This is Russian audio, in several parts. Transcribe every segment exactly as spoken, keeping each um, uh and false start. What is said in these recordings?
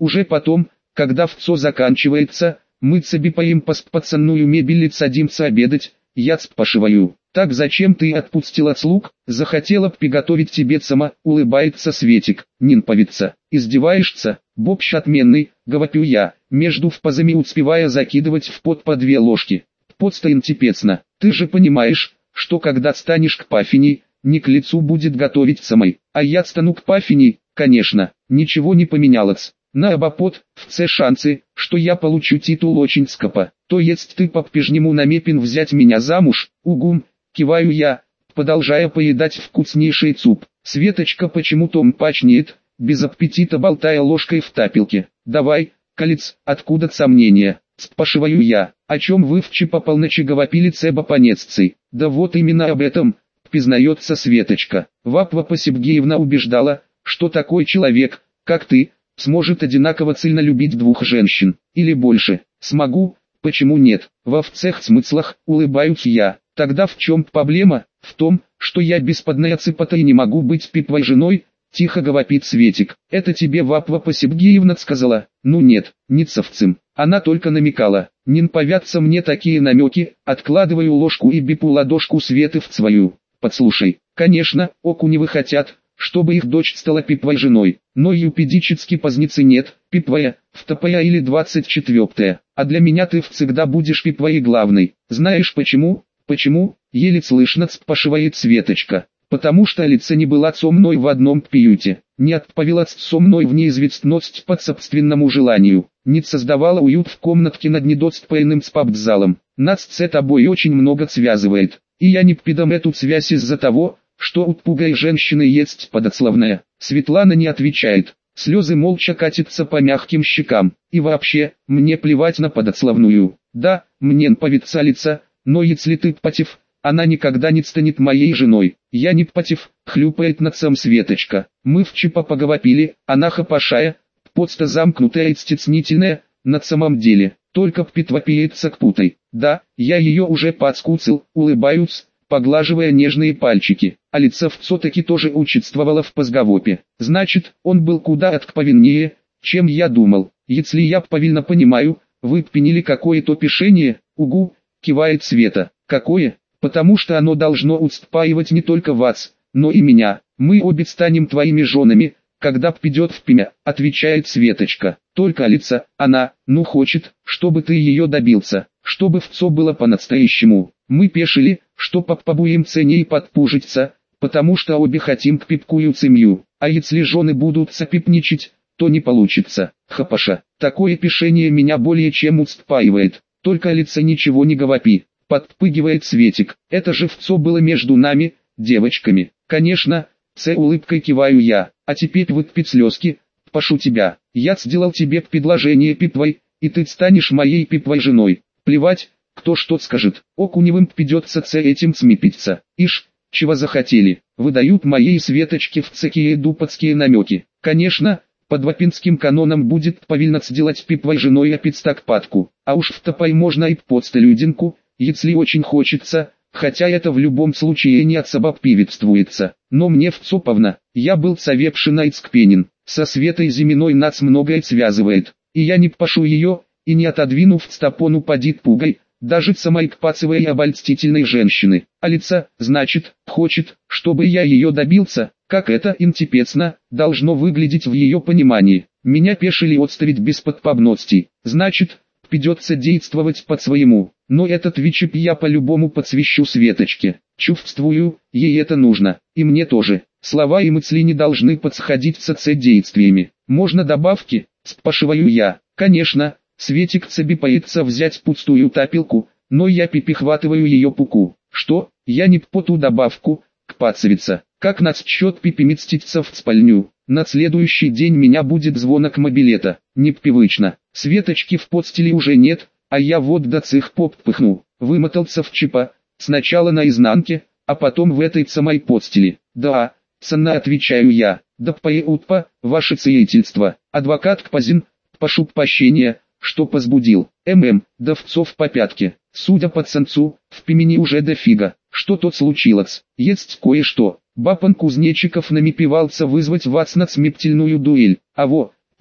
Уже потом, когда вцо заканчивается, мы цебипаем пацанную мебель и садимся обедать, я цпашиваю. Так зачем ты отпустила слуг, захотела б приготовить тебе сама, улыбается Светик, нинповица, издеваешься, бобщ отменный, говорю я, между впазами успевая закидывать в пот по две ложки. Подстоин типецно, ты же понимаешь, что когда станешь к пафини, не к лицу будет готовить самой, а я стану к пафини, конечно, ничего не поменялось. На обопот, все шансы, что я получу титул очень скопо, то есть ты по-прежнему намепен взять меня замуж, угум, киваю я, продолжая поедать вкуснейший суп. Светочка почему-то мпачнеет, без аппетита болтая ложкой в тапелке. Давай, колец, откуда сомнения, спрашиваю я, о чем вы вчи по полночи говорили цеба понеццей. Да вот именно об этом, признается Светочка. Вапва Посебгеевна убеждала, что такой человек, как ты, сможет одинаково сильно любить двух женщин, или больше. Смогу, почему нет? Во всех смыслах, улыбаюсь я. Тогда в чем проблема? В том, что я бесподная цыпота и не могу быть пипвой женой, тихо говорит Светик. Это тебе Вапва Посебгеевна сказала? Ну нет, не совцем. Она только намекала. Не повятся мне такие намеки, откладываю ложку и бипу ладошку Светы в свою. Подслушай, конечно, окуневы хотят, чтобы их дочь стала пипвой женой, но юридически позницы нет, пипвая, втопая или двадцать четвертая, а для меня ты всегда будешь пипвой главной. Знаешь почему? Почему? Еле слышно спрашивает Светочка. Потому что Алиса не была со мной в одном приюте, не отправилась со мной в неизвестность по собственному желанию, не создавала уют в комнатке над недостроенным спортзалом. Нас с тобой очень много связывает, и я не придам эту связь из-за того, что у пугой женщины есть подословная. Светлана не отвечает, слезы молча катятся по мягким щекам, и вообще, мне плевать на подословную. Да, мне нравится лица, но если ты против, она никогда не станет моей женой. Я не против, хлюпает носом Светочка. Мы вчера поговорили, она хапашая, подста замкнутая и стеснительная, на самом деле, только притворяется к путой. Да, я ее уже подскуцал, улыбаюсь, поглаживая нежные пальчики. А лицо все-таки тоже участвовало в позговопе. Значит, он был куда откровеннее, чем я думал. Если я правильно понимаю, вы приняли какое-то решение, угу, кивает Света. Какое? Потому что оно должно успокаивать не только вас, но и меня. Мы обе станем твоими женами, когда придет в пимя, отвечает Светочка. Только Алиса, она, ну хочет, чтобы ты ее добился, чтобы все было по-настоящему. Мы пешили, что попробуем цене подпужиться, потому что обе хотим к пипкую семью, а если жены будут сопипничать, то не получится. Хапаша, такое пишение меня более чем успокаивает, только Алиса ничего не говори. Подпрыгивает Светик. Это же все было между нами, девочками. Конечно, с улыбкой киваю я. А теперь выпить слезки, прошу тебя. Я сделал тебе предложение пипвой, и ты станешь моей пипвой женой. Плевать, кто что скажет. Окуневым придется с этим смипиться. Ишь, чего захотели. Выдают моей Светочке в цекие дупацкие намеки. Конечно, под вапинским каноном будет повинно сделать пипвой женой опять так падку. А уж в топай можно и подстелюдинку, если очень хочется, хотя это в любом случае не от собак приветствуется. Но мне вцоповно, я был совершенно искренен, со Светой Зиминой нас многое связывает, и я не пошу ее, и не отодвину в стопону подит пугой, даже самой кпацевой и обольстительной женщины. А лица, значит, хочет, чтобы я ее добился, как это интересно, должно выглядеть в ее понимании. Меня пешили отставить без подпобностей, значит, придется действовать по-своему. Но этот вичип я по-любому подсвещу Светочке. Чувствую, ей это нужно, и мне тоже. Слова и мысли не должны подсходиться с действиями. Можно добавки? Спрашиваю я. Конечно, Светик цебипается взять пустую тапелку, но я пипихватываю ее пуку. Что? Я не по ту добавку, кпацевица. Как нас счет пипимиститься в спальню. На следующий день меня будет звонок мобилета. Непривычно. Светочки в постели уже нет, а я вот до цих поп пыхну. Вымотался в чипа, сначала на изнанке, а потом в этой самой постели. Да, цена, отвечаю я. Да поеутпа, ваше сиятельство. Адвокат Кпазин, прошу прощения, что позбудил. ММ, давцов по пятке. Судя по ценцу, в пимени уже дофига. Что тут случилось? Есть кое-что. Бапан Кузнечиков намепивался вызвать вас на смертельную дуэль. А во, правда,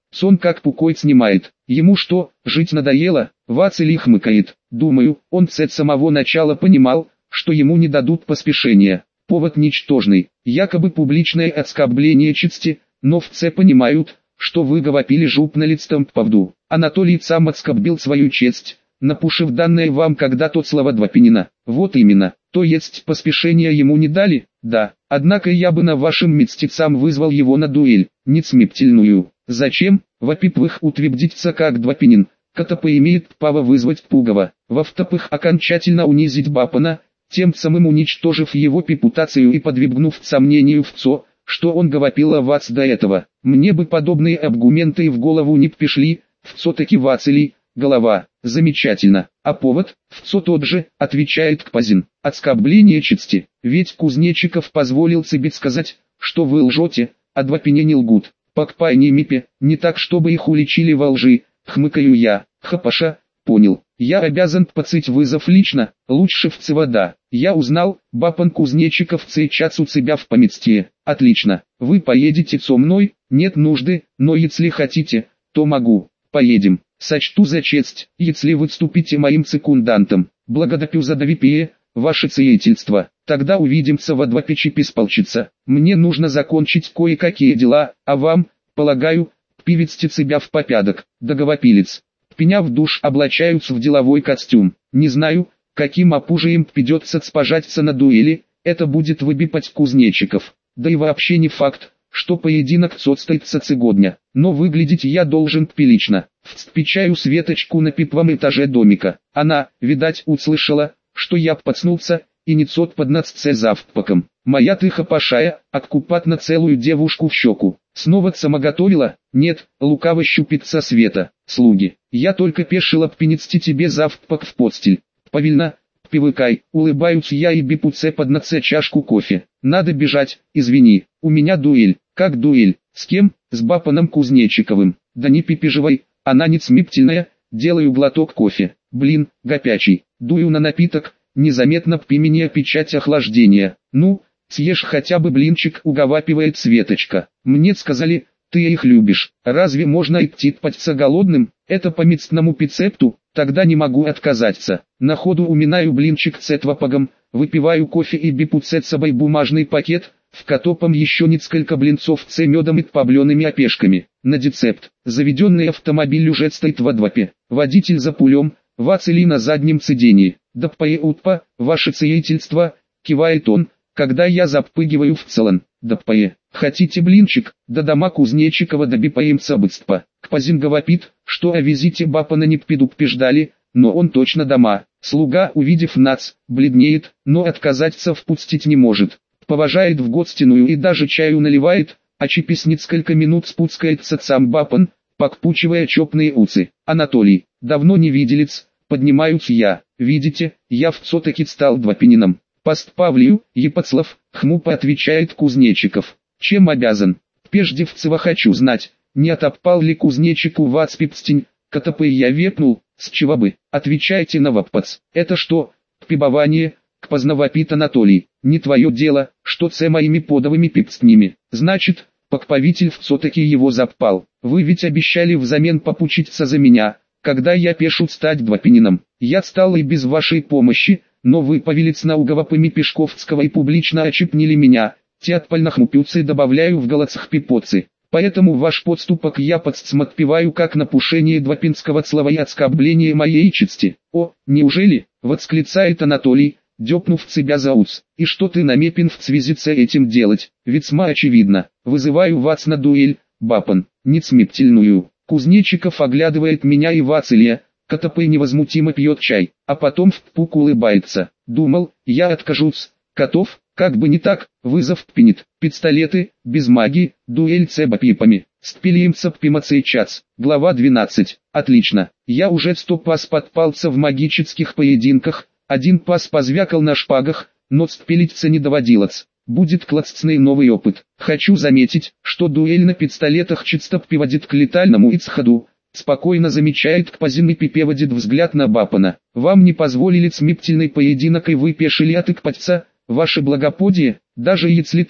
сон как пукой снимает. Ему что, жить надоело? Вацелий хмыкает. Думаю, он с самого начала понимал, что ему не дадут поспешения. Повод ничтожный, якобы публичное оскорбление чести, но в ЦЕ понимают, что вы вопили жупналицтом повду. Анатолий сам отскорбил свою честь, напушив данное вам когда-то слова Двопинина. Вот именно, то есть поспешения ему не дали? Да, однако я бы на вашим мстецам вызвал его на дуэль, нецмептельную. Зачем? Во-первых, утвердиться как Двопинин, КТП имеет право вызвать Пугова. Во-вторых, окончательно унизить Бапана, тем самым уничтожив его репутацию и подвергнув сомнению в ЦО, что он говорил о вас до этого. Мне бы подобные аргументы и в голову не пришли, в ЦО таки Вацелий, голова, замечательно. А повод, в ЦО тот же, отвечает Кпазин, оскорбление чести. Ведь Кузнечиков позволил себе сказать, что вы лжете, а Двопине не лгут. По Кпайне Мипе, не так чтобы их уличили во лжи, хмыкаю я. Хапаша, понял. Я обязан пацать вызов лично, лучше в ЦВД. Я узнал, Бапан Кузнечиков сейчас у себя в поместье. Отлично. Вы поедете со мной? Нет нужды, но если хотите, то могу. Поедем. Сочту за честь, если вы вступите моим секундантом. Благодарю за доверие, ваше сиятельство. Тогда увидимся во двадцать песполчица. Мне нужно закончить кое-какие дела, а вам, полагаю, привести себя в порядок. Договопилец. Меня в душ облачаются в деловой костюм. Не знаю, каким опужием придется спожаться на дуэли, это будет выбипать Кузнечиков. Да и вообще не факт, что поединок состоится сегодня. Но выглядеть я должен прилично. Встречаю Светочку на первом этаже домика. Она, видать, услышала, что я подснулся, и несет под нас с завтраком. Моя ты хапашая, откупать на целую девушку в щеку. Снова самоготовила? Нет, лукаво щупится Света. Слуги, я только пешила принести тебе завтрак в постель. Повильно, привыкай, улыбаюсь я и бипуце под наце чашку кофе. Надо бежать, извини, у меня дуэль. Как дуэль? С кем? С Бапаном Кузнечиковым. Да не пипеживай, она не смертельная. Делаю глоток кофе. Блин, гопячий. Дую на напиток, незаметно применяя печать охлаждения. Ну, съешь хотя бы блинчик, уговаривает Светочка. Мне сказали, ты их любишь. Разве можно идти паться голодным? Это по местному рецепту, тогда не могу отказаться. На ходу уминаю блинчик с этвапагом, выпиваю кофе и бипуце с собой бумажный пакет, в котором еще несколько блинцов с медом и побленными опешками. На рецепт. Заведенный автомобиль уже стоит во дворе. Водитель за пулем, Вацелий на заднем сиденье. Да поеутпа, ваше сиятельство, кивает он, когда я запрыгиваю в целон. Да пое. Хотите блинчик? До дома Кузнечикова добипаемся быстро. Кпазин говорит, что о визите Бапана не предупреждали, но он точно дома. Слуга, увидев нас, бледнеет, но отказаться впустить не может. Поважает в гостиную и даже чаю наливает, а через несколько минут спускается сам Бапан, покпучивая чопные уцы. Анатолий, давно не виделец, поднимаюсь я. Видите, я все-таки стал Двопинином. Пост Павлию, Епоцлав, хмупо отвечает Кузнечиков. Чем обязан? Прежде всего хочу знать, не отопал ли Кузнечику вацпипстень, КТП я векнул, с чего бы? Отвечайте на вопрос. Это что, прибывание? Познавопит Анатолий. Не твое дело, что с моими подовыми пипстнями. Значит, покповитель все-таки его запал. Вы ведь обещали взамен попучиться за меня, когда я пешу стать Двопинином. Я стал и без вашей помощи, но вы повелец на уговорами Пешковского и публично очипнили меня. Театпально хмупются и добавляю в голосах пипоцы. Поэтому ваш подступок я подсмотпеваю как напушение двопинского слова и оскорбление моей чести. О, неужели? Восклицает Анатолий, дёпнув себя за ус. И что ты намепен в связи с этим делать? Весьма очевидно. Вызываю вас на дуэль, Бапан, нецмептельную. Кузнечиков оглядывает меня и Вацелия. КТП невозмутимо пьет чай, а потом в пук улыбается. Думал, я откажусь. Котов, как бы не так, вызов пинет. Пистолеты, без магии, дуэль с эбопипами. Спилимся пиматься час. Глава двенадцать. Отлично. Я уже сто пас подпался в магических поединках. Один пас позвякал на шпагах, но спилиться не доводилось. Будет классный новый опыт. Хочу заметить, что дуэль на пистолетах часто приводит к летальному исходу. Спокойно замечает Кпазин и переводит взгляд на Бапана. Вам не позволили смертельный поединок и вы пешили отыкпаться, ваше благоподие, даже если так,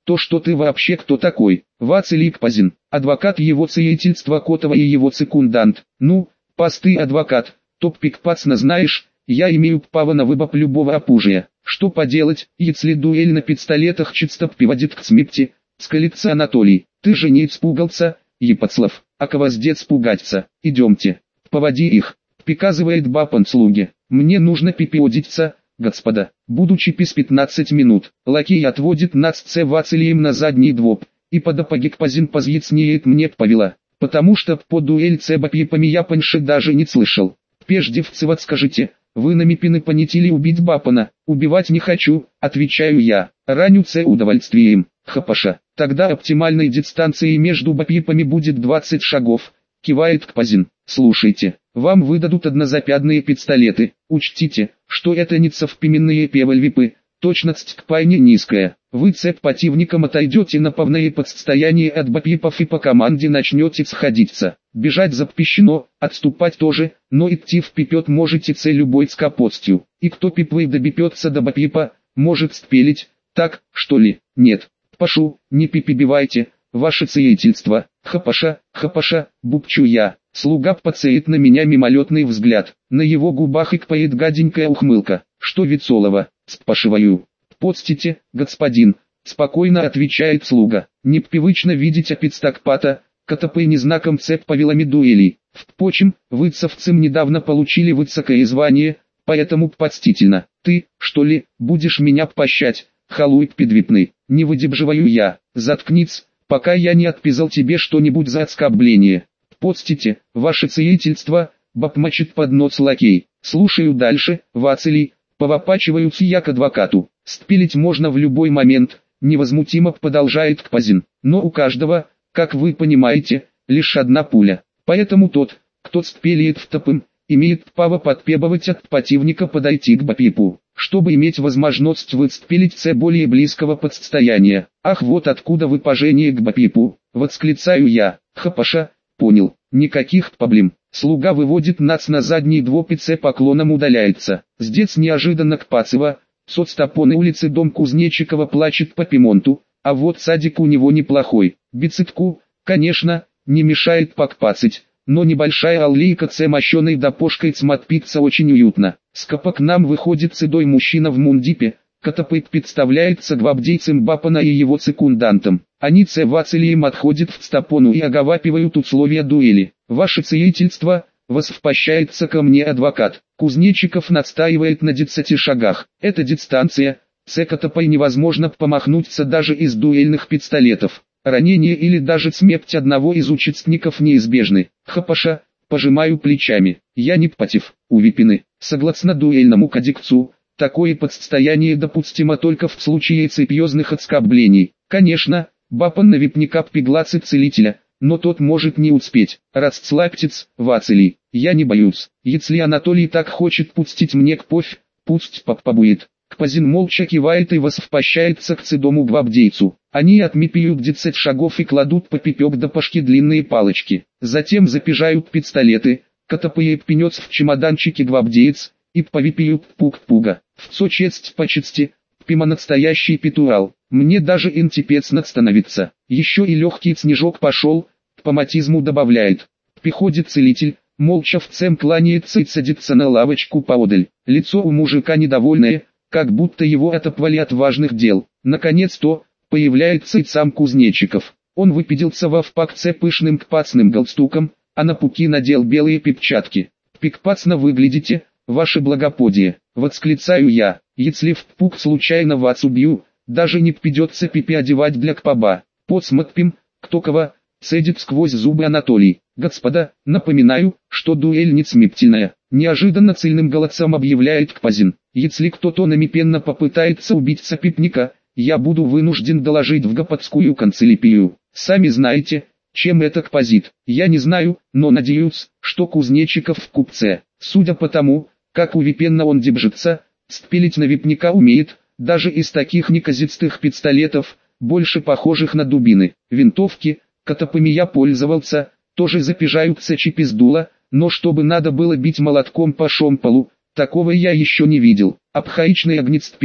то что ты вообще кто такой? Вацилий Кпазин, адвокат его сиятельства Котова и его секундант. Ну, посты адвокат, топпик пацна знаешь, я имею право на выбор любого оружия. Что поделать, если дуэль на пистолетах часто приводит к смерти, скалится Анатолий. Ты же не испугался, Епоцлав, а квоздец пугаться. Идемте, поводи их, приказывает Бапан слуге. Мне нужно пипиодиться, господа. Будучи без пятнадцать минут, лакей отводит нас с Вацилием на задний двор, и подопаги Кпазин позъяснеет мне повела, потому что по дуэль с бапипами я паньше даже не слышал. Прежде всего скажите, вы намепины понятили убить Бапана? Убивать не хочу, отвечаю я, раню с удовольствием. Хапаша, тогда оптимальной дистанцией между бапипами будет двадцать шагов, кивает Кпазин. Слушайте, вам выдадут однозапядные пистолеты, учтите, что это не современные певальвипы, точность крайне низкая. Вы цеп противником отойдете на полное подстояние от бапипов и по команде начнете сходиться. Бежать запрещено, отступать тоже, но идти вперед можете с любой скопостью. И кто пипвой добепется до бапипа, может спелить, так, что ли? Нет. Пашу, не пипибивайте, ваше сиятельство. Хапаша, хапаша, бубчу я. Слуга подсеет на меня мимолетный взгляд. На его губах икпает гаденькая ухмылка. Что Вицолова, спрашиваю. Подстите, господин, спокойно отвечает слуга. Непривычно видеть опецтакпата, котопейни знаком цеп повелами дуэлей. Впрочем, выцовцам недавно получили высокое звание, поэтому подстительно. Ты, что ли, будешь меня пощать, халуй педвипный, не выдерживаю я. Заткнись, пока я не отпизал тебе что-нибудь за оскорбление. Подстите, ваше сиятельство, бапмачит под нос лакей. Слушаю дальше, Вацилий, повопачиваются я к адвокату. Спилить можно в любой момент, невозмутимо продолжает Кпазин. Но у каждого, как вы понимаете, лишь одна пуля. Поэтому тот, кто спелит в топым, имеет право потребовать от противника подойти к бапипу, чтобы иметь возможность выстрелить с более близкого подстояния. Ах, вот откуда выпажение к бапипу, восклицаю я. Хапаша, понял, никаких проблем. Слуга выводит нас на задний двор и с поклоном удаляется. Здесь неожиданно Кпацева, соцтопоны улицы дом Кузнечикова плачет по Пимонту, а вот садик у него неплохой. Бицепку, конечно, не мешает покпацать, но небольшая аллейка с мощеной допошкой смотрится очень уютно. Скопа к нам выходит седой мужчина в мундипе, который представляется гвардейцем Бапана и его секундантом. Они с Вацилием отходят в стопону и оговапивают условия дуэли. Ваше сиятельство, воспощается ко мне адвокат. Кузнечиков настаивает на десяти шагах. Эта дистанция, с котопой невозможно помахнуться даже из дуэльных пистолетов. Ранение или даже смерть одного из участников неизбежны. Хапаша, пожимаю плечами. Я не против, увипины. Согласно дуэльному кодексу, такое подстояние допустимо только в случае серьезных оскорблений. Конечно, Бапан на випника пригласит целителя, но тот может не успеть. Расслабьтесь, Вацилий, я не боюсь. Если Анатолий так хочет пустить мне кровь, пусть попробует. Кпазин молча кивает и воспощается к седому гвардейцу. Они отмепают десять шагов и кладут попипек до пашки длинные палочки. Затем запижают пистолеты, котопеет пенец в чемоданчике гвардеец, и повипиют пук-пуга. В со честь по чести, пима настоящий петурал. Мне даже интипецно становится. Еще и легкий снежок пошел, к поматизму добавляет. Приходит целитель, молча в цем кланяется и садится на лавочку поодаль. Лицо у мужика недовольное, как будто его отоплали от важных дел. Наконец-то, появляется и сам Кузнечиков. Он выпятился во впакце пышным кпацным галстуком, а на пуки надел белые перчатки. «Пикпацно выглядите, ваше благоподие», — восклицаю я. «Если в пук случайно вас убью, даже не придется пипи одевать для кпаба. Посмотрим, кто кого», — цедит сквозь зубы Анатолий. «Господа, напоминаю, что дуэль не смертельная», — неожиданно цельным голосом объявляет Кпазин. «Если кто-то намепенно попытается убить сопипника, я буду вынужден доложить в Гопотскую канцелярию. Сами знаете, чем это кпазит. Я не знаю, но надеюсь, что Кузнечиков в купце. Судя по тому, как увипенно он держится, спилить на випника умеет, даже из таких неказистых пистолетов, больше похожих на дубины. Винтовки, которыми я пользовался, тоже запижаются чипиздула, но чтобы надо было бить молотком по шомполу, такого я еще не видел. Архаичный огнестрел,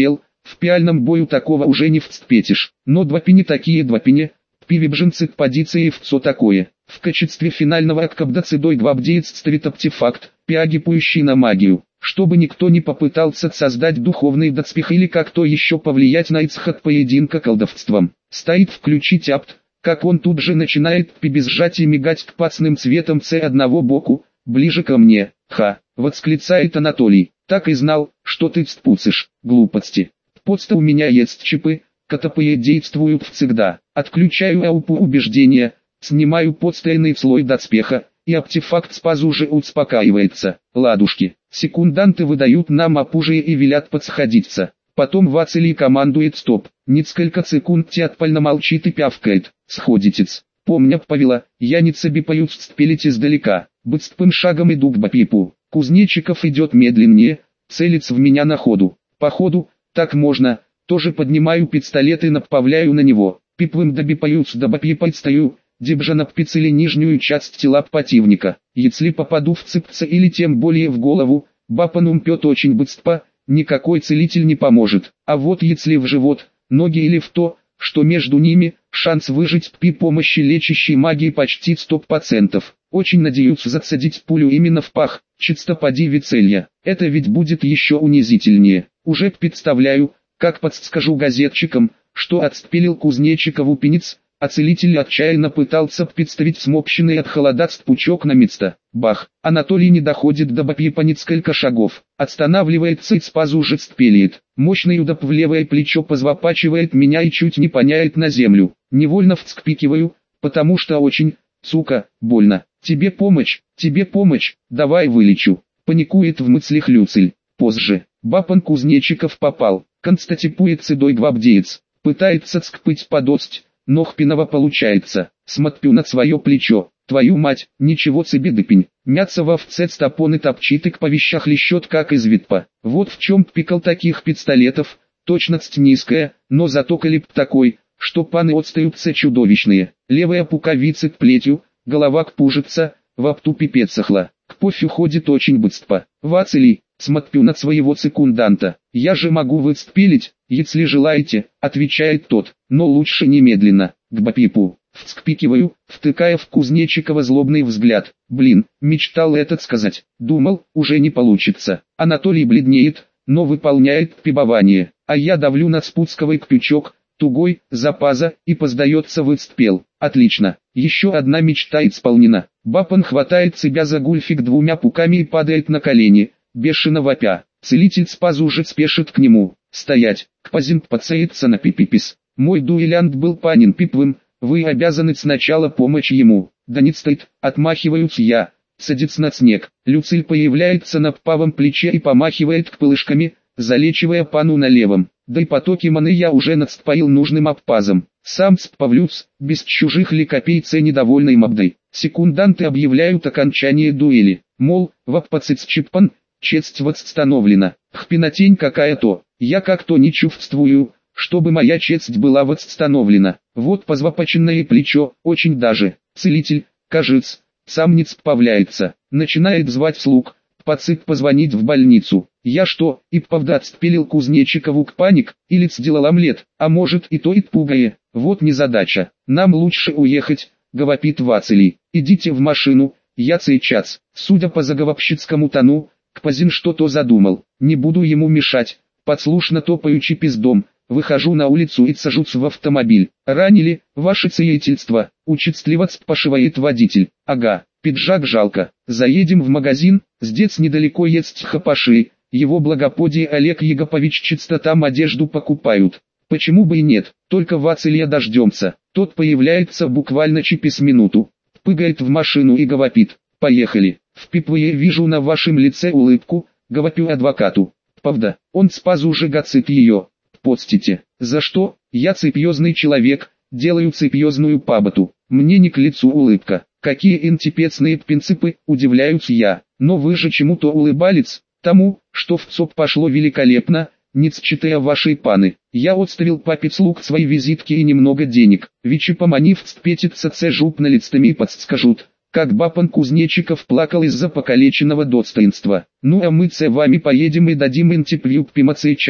В пиальном бою такого уже не вцепетишь. Но двапини такие двапини, пивибженцы позиции вцо такое. В качестве финального аккабдацидой гвабдеец ставит артефакт, пиагипующий на магию. Чтобы никто не попытался создать духовный доспех или как-то еще повлиять на исход поединка колдовством. Стоит включить апт, как он тут же начинает без сжатия мигать к пацным цветом с одного боку, ближе ко мне. Ха, восклицает Анатолий, так и знал, что ты вспуцишь, глупости. Подста у меня есть чипы, которые действуют всегда. Отключаю аупу убеждения, снимаю подстойный слой доспеха, и артефакт спазу уже успокаивается. Ладушки. Секунданты выдают нам опужие и велят подсходиться. Потом Вацелий командует стоп. Несколько секунд театпально молчит и пявкает. Сходитец. Помня повела, я не цебипаю спелить издалека. Быстрым шагом иду к Бапипу. Кузнечиков идет медленнее, целится в меня на ходу. По ходу, так можно, тоже поднимаю пистолет и направляю на него. Пипвым добипаюсь до Бапипа стою. Дебжа напицели нижнюю часть тела противника. Если попаду в цепца или тем более в голову, Бапан умпет очень быстро, никакой целитель не поможет. А вот если в живот, ноги или в то, что между ними, шанс выжить при помощи лечащей магии почти сто процентов. Очень надеюсь засадить пулю именно в пах, чисто поди Вицелья. Это ведь будет еще унизительнее. Уже представляю, как подскажу газетчикам, что отспилил Кузнечикову пенец, а целитель отчаянно пытался представить смокченный от холодацтв пучок на место. Бах! Анатолий не доходит до Бапипа несколько шагов. Отстанавливается и спазу уже спелит. Мощный удар в левое плечо позвопачивает меня и чуть не поняет на землю. Невольно вскрикиваю, потому что очень, сука, больно. Тебе помощь, тебе помощь, давай вылечу. Паникует в мыслях Люцель. Позже. Бапан Кузнечиков попал. Констатирует седой гвабдеец. Пытается скпыть подость. Но хпиново получается. Смотрю на свое плечо. Твою мать, ничего себе дыпень. Мяться в овце стопон и топчит и к повещах лещет как из витпа. Вот в чем пикал таких пистолетов. Точность низкая, но зато калибр такой, что паны отстаются чудовищные. Левая пуковица к плетью, голова к пужица, в апту пипец сохла. К пофиг ходит очень быстро. Вацелий, смотрю на своего секунданта. Я же могу выстрелить, если желаете, отвечает тот, но лучше немедленно. К Бапипу. Вскпикиваю, втыкая в Кузнечикова злобный взгляд. Блин, мечтал этот сказать. Думал, уже не получится. Анатолий бледнеет, но выполняет пибование. А я давлю на спусковой крючок, тугой, запаза, и поздается выстрел. Отлично. Еще одна мечта исполнена. Бапан хватает себя за гульфик двумя пуками и падает на колени, бешено вопя. Целитель спазу уже спешит к нему. Стоять. Кпазин пацается на пипипис. Мой дуэлянт был панин пипвым. Вы обязаны сначала помочь ему. Да не стоит, отмахиваюсь я. Садится на снег. Люциль появляется на правом плече и помахивает пылышками, залечивая пану на левом. Да и потоки маны я уже надспоил нужным обпазом. Сам справлюсь, без чужих ликопейца недовольной мабдой. Секунданты объявляют окончание дуэли. Мол, ваппацицчипан, честь восстановлена. Хпинотень какая-то, я как-то не чувствую, чтобы моя честь была восстановлена. Вот позвопоченное плечо, очень даже. Целитель, кажется, сам не справляется. Начинает звать слуг, пацик позвонить в больницу. Я что, и правда отспилил Кузнечикову к паник, или сделал омлет, а может и то и пугае. Вот незадача. Нам лучше уехать, говорит Вацелий. Идите в машину, я сейчас. Судя по заговорщицкому тону, Кпазин что-то задумал. Не буду ему мешать. Подслушно топаючи пиздом. Выхожу на улицу и сажусь в автомобиль. Ранили, ваше сиятельство, участливо спрашивает водитель. Ага, пиджак жалко. Заедем в магазин, здесь недалеко есть хапаши. Его благоподие Олег Егапович чисто там одежду покупают. Почему бы и нет, только Вацелия дождемся. Тот появляется буквально через минуту. Пыгает в машину и говорит, поехали. Впипвая вижу на вашем лице улыбку, говорю адвокату. Правда, он спазу уже гацит ее. Подстите. За что? Я цепьезный человек, делаю цепьезную пабату. Мне не к лицу улыбка. Какие антипецные принципы, удивляюсь я. Но вы же чему-то улыбались, тому, что в ЦОП пошло великолепно, не считая вашей паны. Я отставил папе слуг свои визитки и немного денег. Вичи поманив вспетится це жупналицами и подскажут, как Бапан Кузнечиков плакал из-за покалеченного достоинства. Ну а мы с вами поедем и дадим интервью к пимацейчац.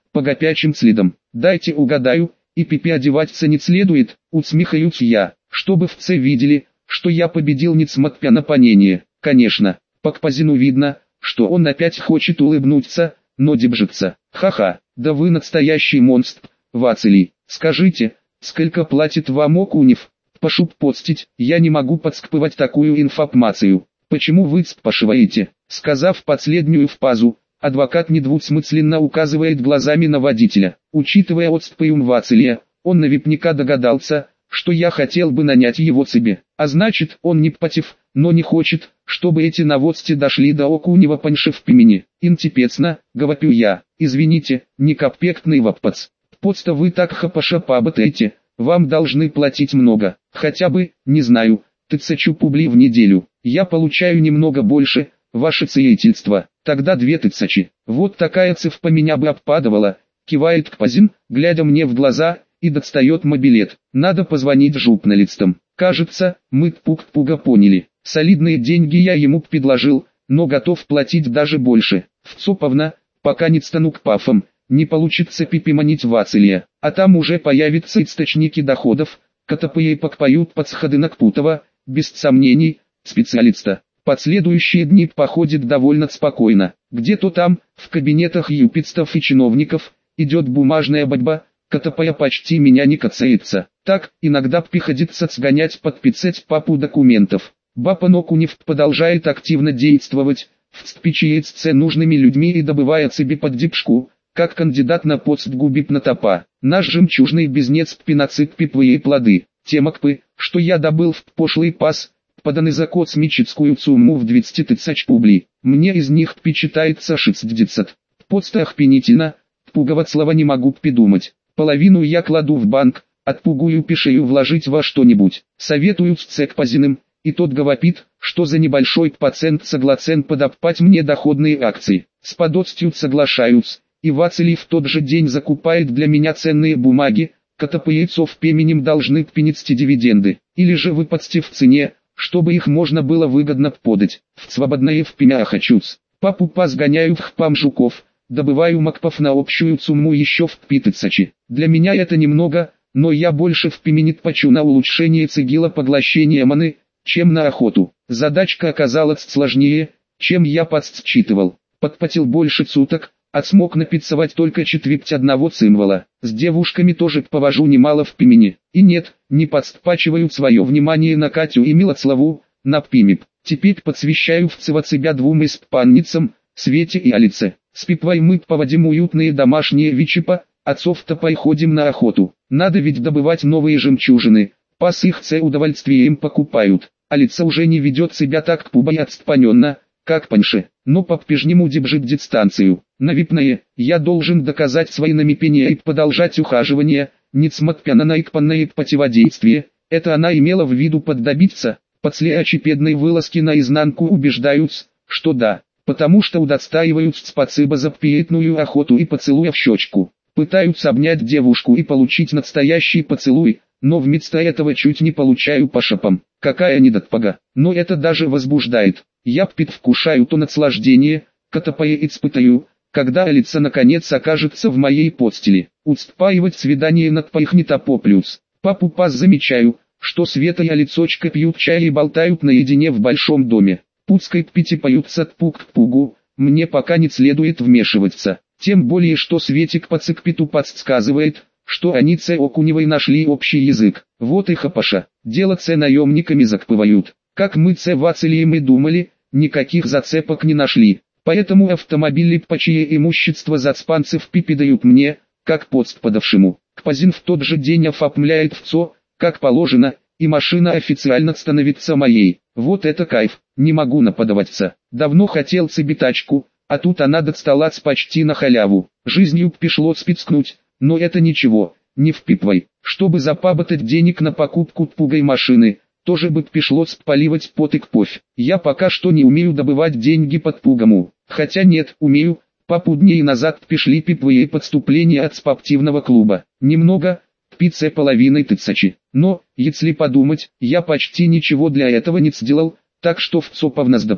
по горячим следам. Дайте угадаю, и пипи одеваться не следует, усмехаюсь я, чтобы все видели, что я победил несмотря на понение. Конечно, по Кпазину видно, что он опять хочет улыбнуться, но держится. Ха-ха, да вы настоящий монстр, Вацилий. Скажите, сколько платит вам Окунев? Пошуп подстить, я не могу подскпывать такую информацию. Почему вы спрашиваете? Сказав последнюю фразу, адвокат недвусмысленно указывает глазами на водителя. Учитывая отступаем Вацилия, он наверняка догадался, что я хотел бы нанять его себе. А значит, он не против, но не хочет, чтобы эти новости дошли до Окунева поньшев пимени. Интипецно, говорю я, извините, некорректный вопрос. Просто вы так хапаша пабатаете, вам должны платить много, хотя бы, не знаю, тысячу публи в неделю. Я получаю немного больше, ваше сиятельство, тогда две тысячи. Вот такая цифра меня бы обпадывала, кивает Кпазин, глядя мне в глаза, и достает мобилет. Надо позвонить журналистам. Кажется, мы пуг-пуга поняли. Солидные деньги я ему предложил, но готов платить даже больше. Вцоповна, пока не стану кпафом, не получится пипиманить Вацилия, а там уже появятся источники доходов, которые покпоют подсходы на Кпутова, без сомнений, специалиста. Последующие дни походят довольно спокойно. Где-то там, в кабинетах юпитстов и чиновников, идет бумажная борьба, которая почти меня не касается. Так, иногда приходится сгонять подписать папу документов. Бапан Окунев продолжает активно действовать, вступичается нужными людьми и добывает себе поддержку, как кандидат на пост губипнотопа. Наш жемчужный бизнес пиноцит пиповые плоды. Тема кпы, что я добыл в пошлый пас, поданы за космическую сумму в двести тысяч публи. Мне из них впечатается шестьдесят. Подста охпенительно, пуговать слова не могу придумать. Половину я кладу в банк, отпугую пишею вложить во что-нибудь. Советую с Цекпазиным, и тот говорит, что за небольшой процент согласен подопать мне доходные акции. С подостью соглашаюсь, и Вацилий в тот же день закупает для меня ценные бумаги, котопаецов пеменем должны принести дивиденды, или же выпасти в цене, чтобы их можно было выгодно подать. В свободное в пемя хочусь. Папу позгоняю в хпам жуков, добываю макпов на общую сумму еще в пятысячи. Для меня это немного, но я больше в пименит почу на улучшение цигила поглощения маны, чем на охоту. Задачка оказалась сложнее, чем я подсчитывал. Подпотел больше суток, а смог напиццевать только четверть одного символа. С девушками тоже повожу немало в пимене. И нет, не подстпачиваю свое внимание на Катю и Милославу, на пимип. Теперь подсвящаю в себя двум испанницам, Свете и Алице. С Пипвой мы поводим уютные домашние вечипа, отцов-то походим на охоту. Надо ведь добывать новые жемчужины, пас их це удовольствием покупают. Алица уже не ведет себя так пуба и отстраненно, как паньше, но по-прежнему держит дистанцию. Навипное, я должен доказать свои намерения и продолжать ухаживание, несмотря на наикпанное противодействие. Это она имела в виду поддобиться, после очепедной вылазки наизнанку убеждаются, что да, потому что удостаивают спасибо за приятную охоту и поцелуя в щечку. Пытаются обнять девушку и получить настоящий поцелуй, но вместо этого чуть не получаю по шапам. Какая недотпага, но это даже возбуждает. Я предвкушаю то наслаждение, которое испытаю, когда Алица наконец окажется в моей постели. Устраивать свидание над пахнетопо плюс. Папу пас замечаю, что Света и Алицочка пьют чай и болтают наедине в большом доме. Пускай пить и поются от пуг к пугу, мне пока не следует вмешиваться. Тем более что Светик по цикпиту подсказывает, что они с Окуневой нашли общий язык. Вот и хапаша, дело с наемниками закпывают. Как мы с Вацилием и думали, никаких зацепок не нашли. Поэтому автомобили по чье имущество зацпанцев пипидают мне, как подспадавшему. Кпазин в тот же день оформляет ВЦО, как положено, и машина официально становится моей. Вот это кайф, не могу наподаваться. Давно хотел себе тачку, а тут она досталась почти на халяву. Жизнью пришло спискнуть, но это ничего, не впипвай. Чтобы запаботать денег на покупку пугой машины, тоже бы пришлось поливать пот и кровь. Я пока что не умею добывать деньги под пугому. Хотя нет, умею. Папу дней назад пришли пиповые подступления от спортивного клуба. Немного, пицца половиной тысячи. Но, если подумать, я почти ничего для этого не сделал, так что в цоповна сдопова.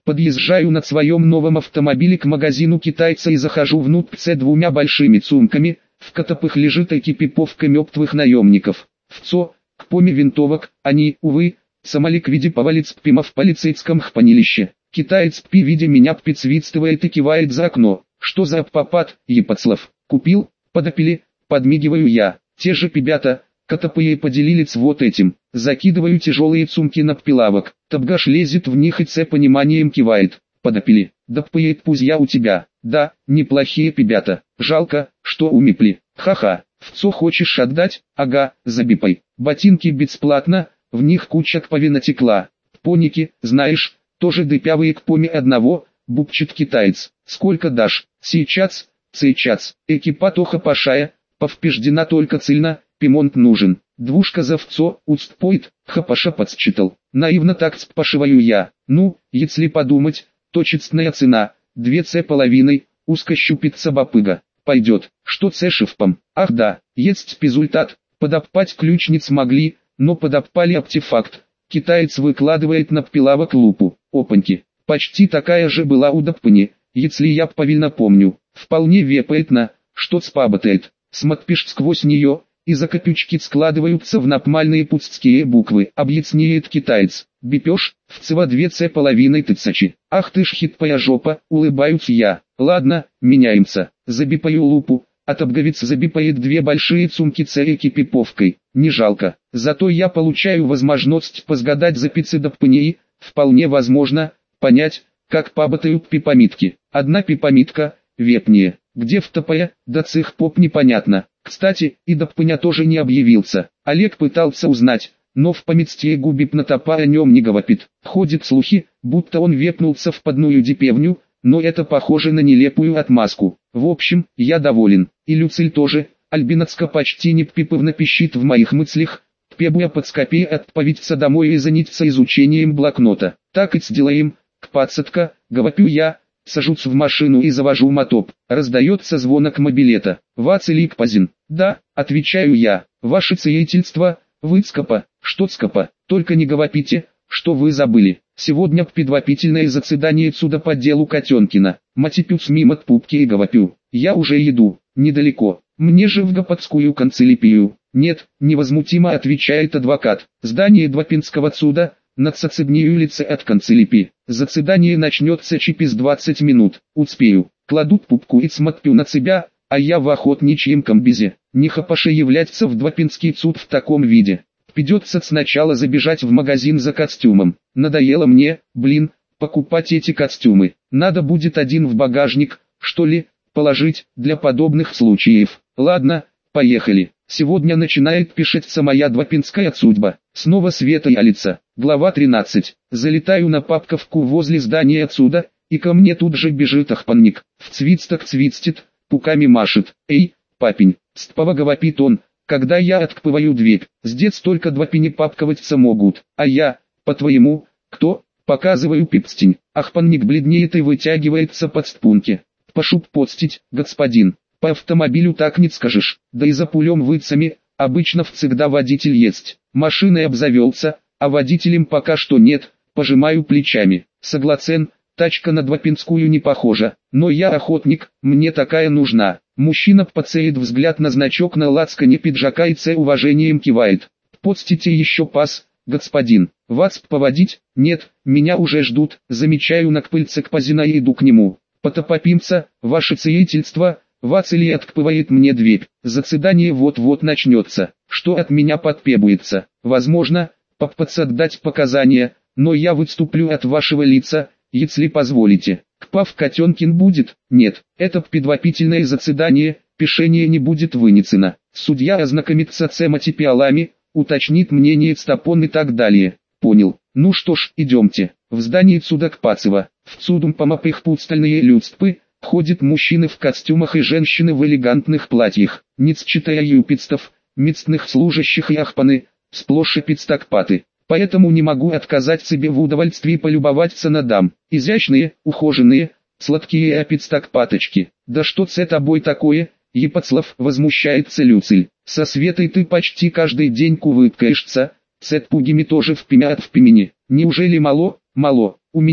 Подъезжаю на своем новом автомобиле к магазину китайца и захожу внутрь с двумя большими сумками, в которых лежит экипировка мертвых наемников. В ЦО, к поме винтовок, они, увы, самоликвиде повалец пима в полицейском хранилище. Китаец пи, видя меня, пицвитствует и кивает за окно. Что за попад, епацлав? Купил? Подопили? Подмигиваю я. Те же пибята, котопые поделились вот этим. Закидываю тяжелые сумки на прилавок. Табгаш лезет в них и с пониманием кивает. Подопили. Да пыет пусть я у тебя. Да, неплохие пибята. Жалко, что умипли. Ха-ха. В ЦО хочешь отдать? Ага, забипай. Ботинки бесплатно, в них куча крови натекла. Поники, знаешь, тоже дыпявые к поме одного, бубчит китаец. Сколько дашь? Сейчас, сейчас. Экипатоха пашая, повпеждена только цельно, пимонт нужен. Двушка за вцо, устпоит, хапаша подсчитал. Наивно так спашиваю я. Ну, если подумать, то честная цена, две ц половиной, узко щупится бапыга. Пойдет, что ц шифпом. Ах да, есть результат. Подопать ключниц могли, но подопали артефакт. Китаец выкладывает на прилавок лупу. Опаньки, почти такая же была у Даппани, если я правильно помню. Вполне вероятно, что спаботает. Смотришь сквозь нее, и закопючки складываются в напмальные пустские буквы. Объясняет китаец. Бипешь, в цева две ц половиной тысячи. Ах ты ж хитпая жопа, улыбаюсь я. Ладно, меняемся. Забипаю лупу. Отобговец забипает две большие сумки с экипировкой. Не жалко. Зато я получаю возможность позгадать за пиццы Даппани. Вполне возможно, понять, как пабатают пипамитки. Одна пипамитка, вепнее, где втопая, да цех поп непонятно. Кстати, и Даппаня тоже не объявился. Олег пытался узнать, но в поместье губип на топа о нем не говорит. Ходят слухи, будто он вепнулся в подную дипевню, но это похоже на нелепую отмазку. В общем, я доволен. И Люциль тоже. Альбинацка почти не пиповно пищит в моих мыслях. Пебуя подскопей отправиться домой и заняться изучением блокнота. Так и сделаем. Кпацатка, говорю я, сажусь в машину и завожу мотоп. Раздается звонок мобилета. Вацилий Кпазин. Да, отвечаю я. Ваше сиятельство, вы скопа. Что скопа? Только не говорите, что вы забыли. Сегодня предварительное заседание суда по делу Котенкина. Матипюс мимо пупки и говорю. Я уже еду, недалеко. Мне же в Гопотскую канцелярию. Нет, невозмутимо отвечает адвокат. Здание Двапинского суда, над соцебнею лице от канцелярии. Заседание начнется через двадцать минут. Успею. Кладут пупку и смотрю на себя, а я в охотничьем комбизе. Не хапаше являться в Двапинский суд в таком виде. Придется сначала забежать в магазин за костюмом. Надоело мне, блин, покупать эти костюмы. Надо будет один в багажник, что ли, положить, для подобных случаев. Ладно, поехали. Сегодня начинает пишется моя двапинская судьба. Снова Света ялится. Глава тринадцать. Залетаю на папковку возле здания отсюда, и ко мне тут же бежит охпанник. В цвистах цвистит, пуками машет. Эй, папень, стпова говорит он. Когда я открываю дверь, здесь только двапини папковаться могут, а я, по-твоему, кто? Показываю пипстень. Ахпанник бледнеет и вытягивается под спунки. Пошуп подстить, господин, по автомобилю так не скажешь, да и за пулем выцами, обычно всегда водитель есть. Машиной обзавелся, а водителем пока что нет, пожимаю плечами. Согласен, тачка на Двапинскую не похожа, но я охотник, мне такая нужна. Мужчина подцеет взгляд на значок на лацкане пиджака и с уважением кивает. Подстите еще пас, господин. Вас поводить? Нет, меня уже ждут. Замечаю на пыльце Кпазина и иду к нему. Потопопимся, ваше сиятельство. Вацилий открывает мне дверь. Заседание вот-вот начнется. Что от меня потребуется? Возможно, попытаться дать показания, но я выступлю от вашего лица, если позволите. Кпав Котенкин будет? Нет, это предварительное заседание, пишение не будет вынесено. Судья ознакомится с материалами, уточнит мнение стопон и так далее. Понял. Ну что ж, идемте. В здании суда Кпацева, в судум помапых пустальные людствы, ходят мужчины в костюмах и женщины в элегантных платьях. Ниц читая юпистов, местных служащих и ахпаны, сплошь и пицтакпаты. Поэтому не могу отказать себе в удовольствии полюбоваться на дам. Изящные, ухоженные, сладкие апицтакпаточки. Да что с тобой такое, Епацлав, возмущается Люциль. Со Светой ты почти каждый день кувыркаешься, с отпугими тоже в пимя от в пимени. Неужели мало? Мало. У меня,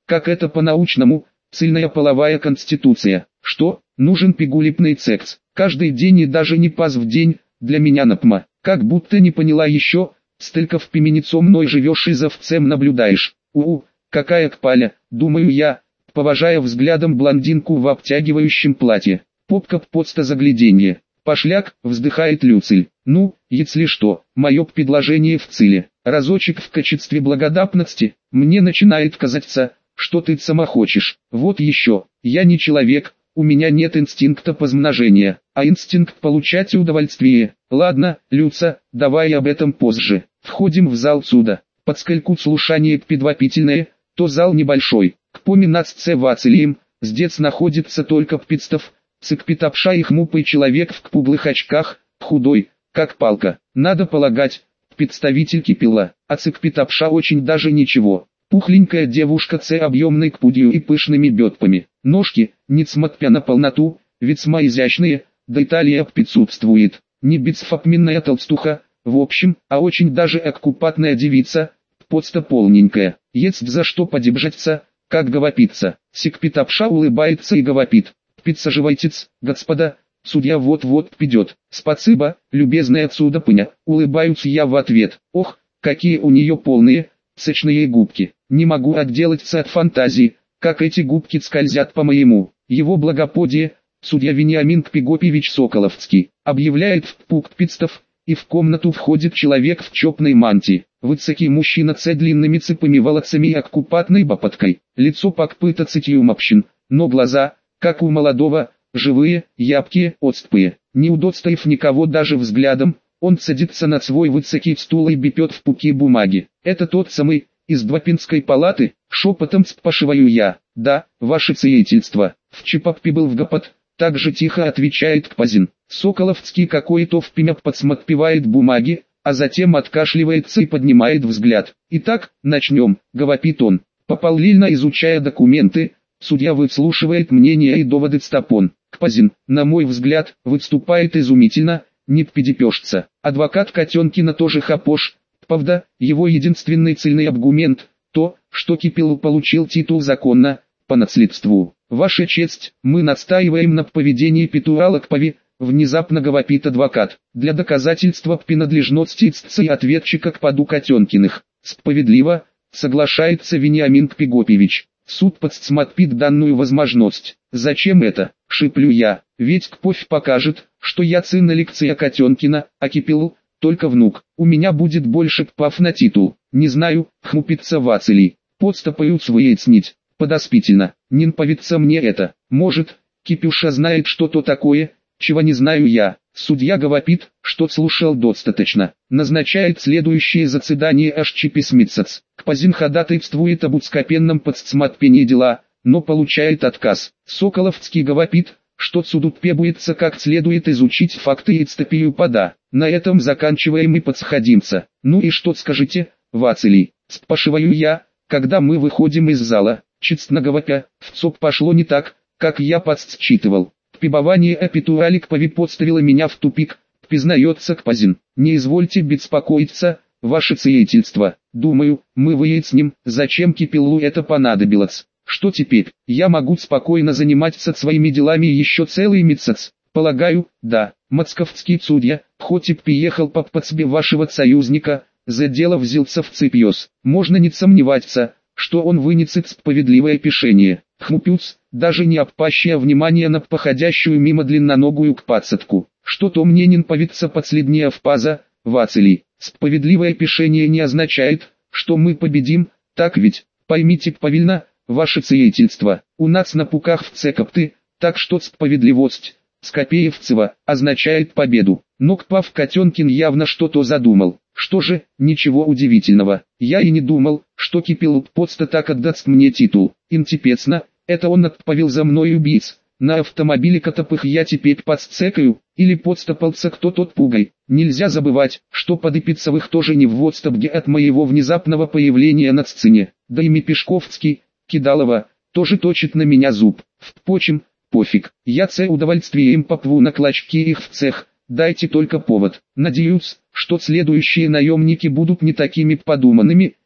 как это по-научному, цельная половая конституция. Что, нужен пигулипный секс, каждый день и даже не паз в день, для меня напма, как будто не поняла еще, столько в пименицо мной живешь и за вцем наблюдаешь. У-у, какая кпаля, думаю я, поважая взглядом блондинку в обтягивающем платье. Попка подста загляденье. Пошляк, вздыхает Люциль. Ну, если что, мое предложение в циле. Разочек в качестве благодатности, мне начинает казаться, что ты сама хочешь. Вот еще, я не человек, у меня нет инстинкта позмножения, а инстинкт получать удовольствие. Ладно, Люца, давай об этом позже. Входим в зал суда. Подскольку слушание предвопительное, то зал небольшой. К поминаться Вацилием, здесь находится только Ппитстов, цикпитапша и хмупый человек в круглых очках, худой, как палка. Надо полагать, представитель Кипела, а цикпитапша очень даже ничего. Пухленькая девушка с объемной кпудью и пышными бедпами. Ножки, несмотря на полноту, весьма изящные, да и талия присутствует. Не бицфапменная толстуха, в общем, а очень даже оккупатная девица, подста полненькая. Есть за что подебжаться, как говорится. Сикпитапша улыбается и говорит: «Подсаживайтесь, господа, судья вот-вот придет». «Спасибо, любезная судопыня», улыбаюсь я в ответ. Ох, какие у нее полные, сочные губки. Не могу отделаться от фантазии, как эти губки скользят по моему. Его благоподие, судья Вениамин Кпигопевич Соколовский, объявляет в пункт и в комнату входит человек в чопной мантии. Высокий мужчина с длинными цепыми волосами и оккупатной бапоткой. Лицо покрыто цитью морщин, но глаза, как у молодого, живые, ябкие, отстпые. Не удостоив никого даже взглядом, он садится на свой высокий стул и бепет в пуки бумаги. Это тот самый, из Двапинской палаты, шепотом спрашиваю я. Да, ваше сиятельство. В Чепаппе был в Гопот, так же тихо отвечает Кпазин. Соколовский какой-то впрямь подсматривает бумаги, а затем откашливается и поднимает взгляд. Итак, начнем, говорит он. Попалильно изучая документы, судья выслушивает мнения и доводы Стапон. Кпазин, на мой взгляд, выступает изумительно, не пидепешься. Адвокат Котенкина тоже хапош. Правда, его единственный цельный аргумент – то, что Кипелу получил титул законно, по наследству. Ваша честь, мы настаиваем на поведении Петуала Кпави, внезапно говорит адвокат. Для доказательства принадлежности истца и ответчика к поду Котенкиных. Справедливо, соглашается Вениамин Кпигопевич. Суд подсмотрит данную возможность. Зачем это, шиплю я, ведь Кпов покажет, что я сын Алексея Котенкина, а Кипелу – только внук. У меня будет больше пав на титул. Не знаю, хмупится Вацилий. Подстопаю своецнить. Подоспительно. Не нравится мне это. Может, Кипюша знает что-то такое, чего не знаю я. Судья говорит, что слушал достаточно. Назначает следующее заседание аж через месяц. Кпазин ходатайствует об ускопенном подсмотрении дела, но получает отказ. Соколовский говорит, что суду требуется как следует изучить факты и цепию пода. На этом заканчиваем и подсходимся. Ну и что скажете, Вацилий? Спрашиваю я, когда мы выходим из зала. Честно говоря, все пошло не так, как я подсчитывал. Пребывание Эпитуали Кпави подставило меня в тупик, признается Кпазин. Не извольте беспокоиться, ваше сиятельство. Думаю, мы выясним, зачем Кипелу это понадобилось. Что теперь? Я могу спокойно заниматься своими делами еще целый месяц. Полагаю, да. Московский судья, хоть и приехал по подсбе вашего союзника, за дело взялся в цепьёс. Можно не сомневаться, что он вынесет справедливое решение. Хмупюц, даже не обращая внимания на походящую мимо длинноногую кпацатку. Что-то мне не нравится последняя фраза, Вацилий. Справедливое решение не означает, что мы победим, так ведь? Поймите правильно, ваше сиятельство. У нас на пуках в цекопты, так что справедливость, Скопеевцева, означает победу. Но Кпав Котенкин явно что-то задумал. Что же, ничего удивительного. Я и не думал, что Кипелу просто так отдаст мне титул. Интересно, это он отправил за мной убийц. На автомобиле Котопых я теперь подсцекаю, или подстопался кто-то пугай. Нельзя забывать, что Подыпицевых тоже не в восторге от моего внезапного появления на сцене. Да и Мепешковский, Кидалова, тоже точит на меня зуб. Впрочем, пофиг, я с удовольствием попву на клочки их в цех, дайте только повод. Надеюсь, что следующие наемники будут не такими подуманными,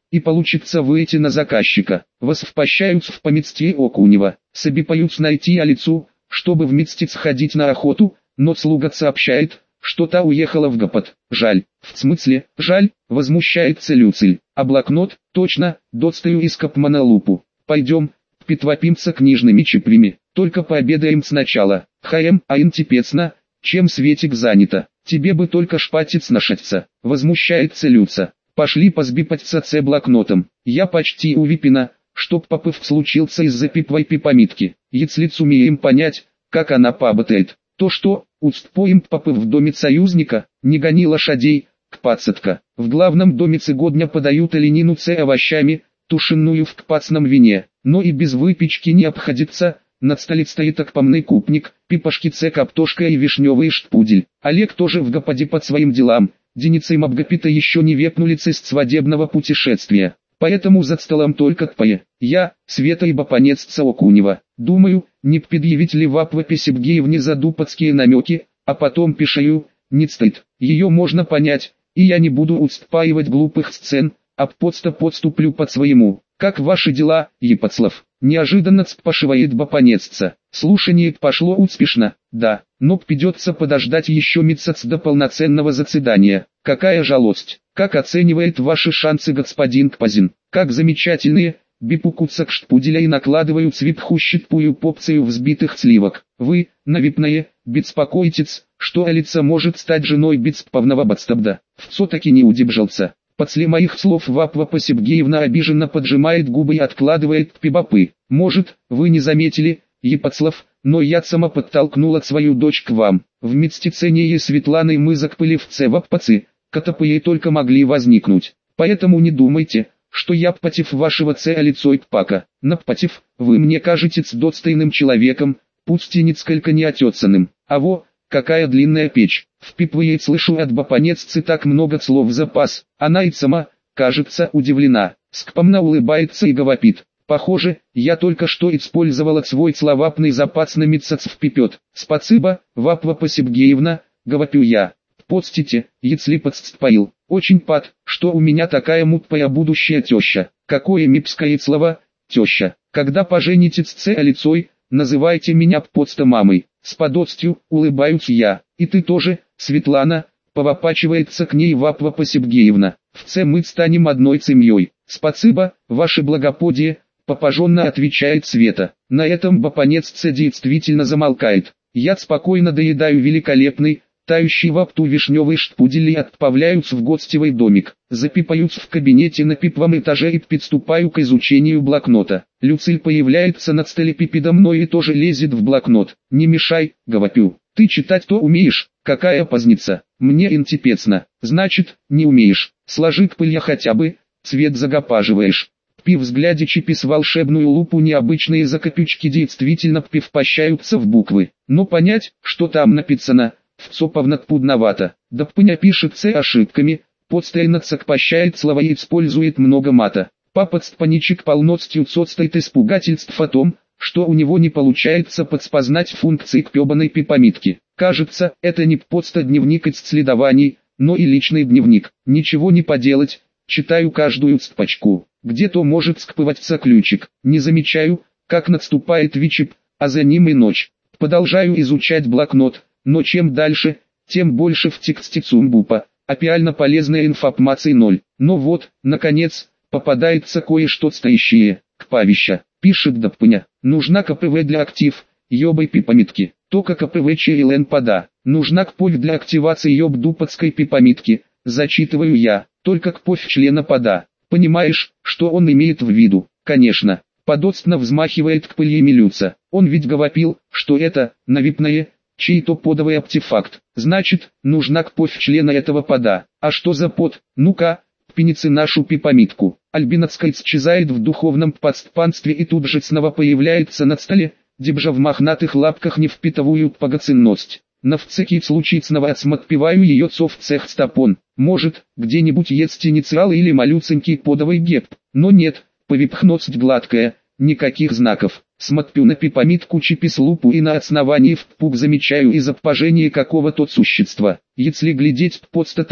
и получится выйти на заказчика. Восвпащаются в поместье Окунева, собипаются найти Алицу, чтобы вместе сходить на охоту, но слуга сообщает, что та уехала в Гопот. Жаль, в смысле, жаль, возмущается Люциль. А блокнот, точно, достаю из капмана лупу. Пойдем, питвопимся книжными чиплями, только пообедаем сначала. Хаем, а интипецно, чем Светик занята, тебе бы только шпатец нашаться, возмущается Люца. Пошли позбипаться с блокнотом, я почти увипена, чтоб попыв случился из-за пипвой пипамитки. Если сумеем понять, как она пабатает, то что, устпоим попыв в доме союзника, не гони лошадей, кпацатка. В главном доме цегодня подают оленину с овощами, тушеную в кпацном вине, но и без выпечки не обходится. Над столит стоит окпомный купник, пипашки це каптошка и вишневый штпудель. Олег тоже в Гоподе под своим делам, Деницей Мабгапита еще не векнулись из свадебного путешествия. Поэтому за столом только тпае. Я, Света и Бапанец Окунева. Думаю, не предъявить ли в Апвапе Сергеевне задупацкие намеки, а потом пишаю, не стоит. Ее можно понять, и я не буду устраивать глупых сцен, а просто подступлю под своему. Как ваши дела, Епоцлав? Неожиданно спрашивает Бапанецца. Слушание пошло успешно, да, но придется подождать еще месяц до полноценного заседания. Какая жалость! Как оценивает ваши шансы господин Кпазин? Как замечательные! Бипукутся к штпуделя и накладывают свипху щитпую попцею взбитых сливок. Вы, навипное, беспокойтесь, что Алица может стать женой беспавного бадстабда. Вцо таки не удержался. После моих слов Вапвапа Сергеевна обиженно поджимает губы и откладывает пибапы. Может, вы не заметили, Епоцлав, но я сама подтолкнула свою дочь к вам. В мстицении Светланой мы закпыли в цеваппацы, катапые только могли возникнуть. Поэтому не думайте, что я против вашего цея лицой пака. Напротив, вы мне кажетесь достойным человеком, пусть и несколько неотесанным. А во, какая длинная печь. Впипывает слышу от Бапанеццы так много слов в запас. Она и сама, кажется, удивлена. Скромно улыбается и говорит. Похоже, я только что использовала свой словапный запас на месяц впипет. Спасибо, Вапвапа Сергеевна, говорю я. Подстите, если подстпоил. Очень пад, что у меня такая мутпая будущая теща. Какое мипское слово, теща. Когда поженитесь с Алицой, называйте меня подста мамой. С подостью, улыбаюсь я. И ты тоже, Светлана, повопачивается к ней Вапвапа Сергеевна. В це мы станем одной семьей. Спасибо, ваше благоподие, попаженно отвечает Света. На этом Бапанецца действительно замолкает. Я спокойно доедаю великолепный, тающий во рту вишневый штпудель и отправляюсь в гостевый домик. Запипаюсь в кабинете на пиповом этаже и приступаю к изучению блокнота. Люциль появляется над столе передо мной и тоже лезет в блокнот. Не мешай, говорю. Ты читать-то умеешь, какая позница. Мне интересно. Значит, не умеешь. Сложи пыль хотя бы, цвет загопаживаешь. Пи взгляде чипис волшебную лупу необычные закопючки действительно пивпощаются в буквы. Но понять, что там написано, вцоповно пудновато. Да пыня пишется ошибками, постоянно цокпощает слова и использует много мата. Папа-паничек полностью состоит из пугательств о том, что у него не получается подспознать функции кпёбаной пипамитки. Кажется, это не просто дневник исследований, но и личный дневник. Ничего не поделать, читаю каждую цпочку. Где-то может скпываться ключик. Не замечаю, как наступает вечер, а за ним и ночь. Продолжаю изучать блокнот, но чем дальше, тем больше в тексте цумбупа, а реально полезной информации ноль. Но вот, наконец, попадается кое-что стоящее. Кпавища, пишет Даппыня. Нужна КПВ для актив, ёбай пипамитки. Только КПВ ЧЛН пода. Нужна кпов для активации ёбдупацкой пипамитки. Зачитываю я, только кпов члена пода. Понимаешь, что он имеет в виду? Конечно. Подостно взмахивает к пыли Люца. Он ведь говорил, что это, навипное, чей-то подовый артефакт. Значит, нужна кпов члена этого пода. А что за под? Ну-ка, пеницы нашу пипамитку. Альбинацкая исчезает в духовном подспанстве и тут же снова появляется на столе, дебжа в мохнатых лапках не впитывают погоценность. На вцеки случай снова отпеваю ее цов цех стопон. Может, где-нибудь есть инициалы или малюсенький подовый герб. Но нет, повипхность гладкая, никаких знаков. Смотрю на пипамитку чипис лупу и на основании впук замечаю изображение какого-то существа. Если глядеть просто так,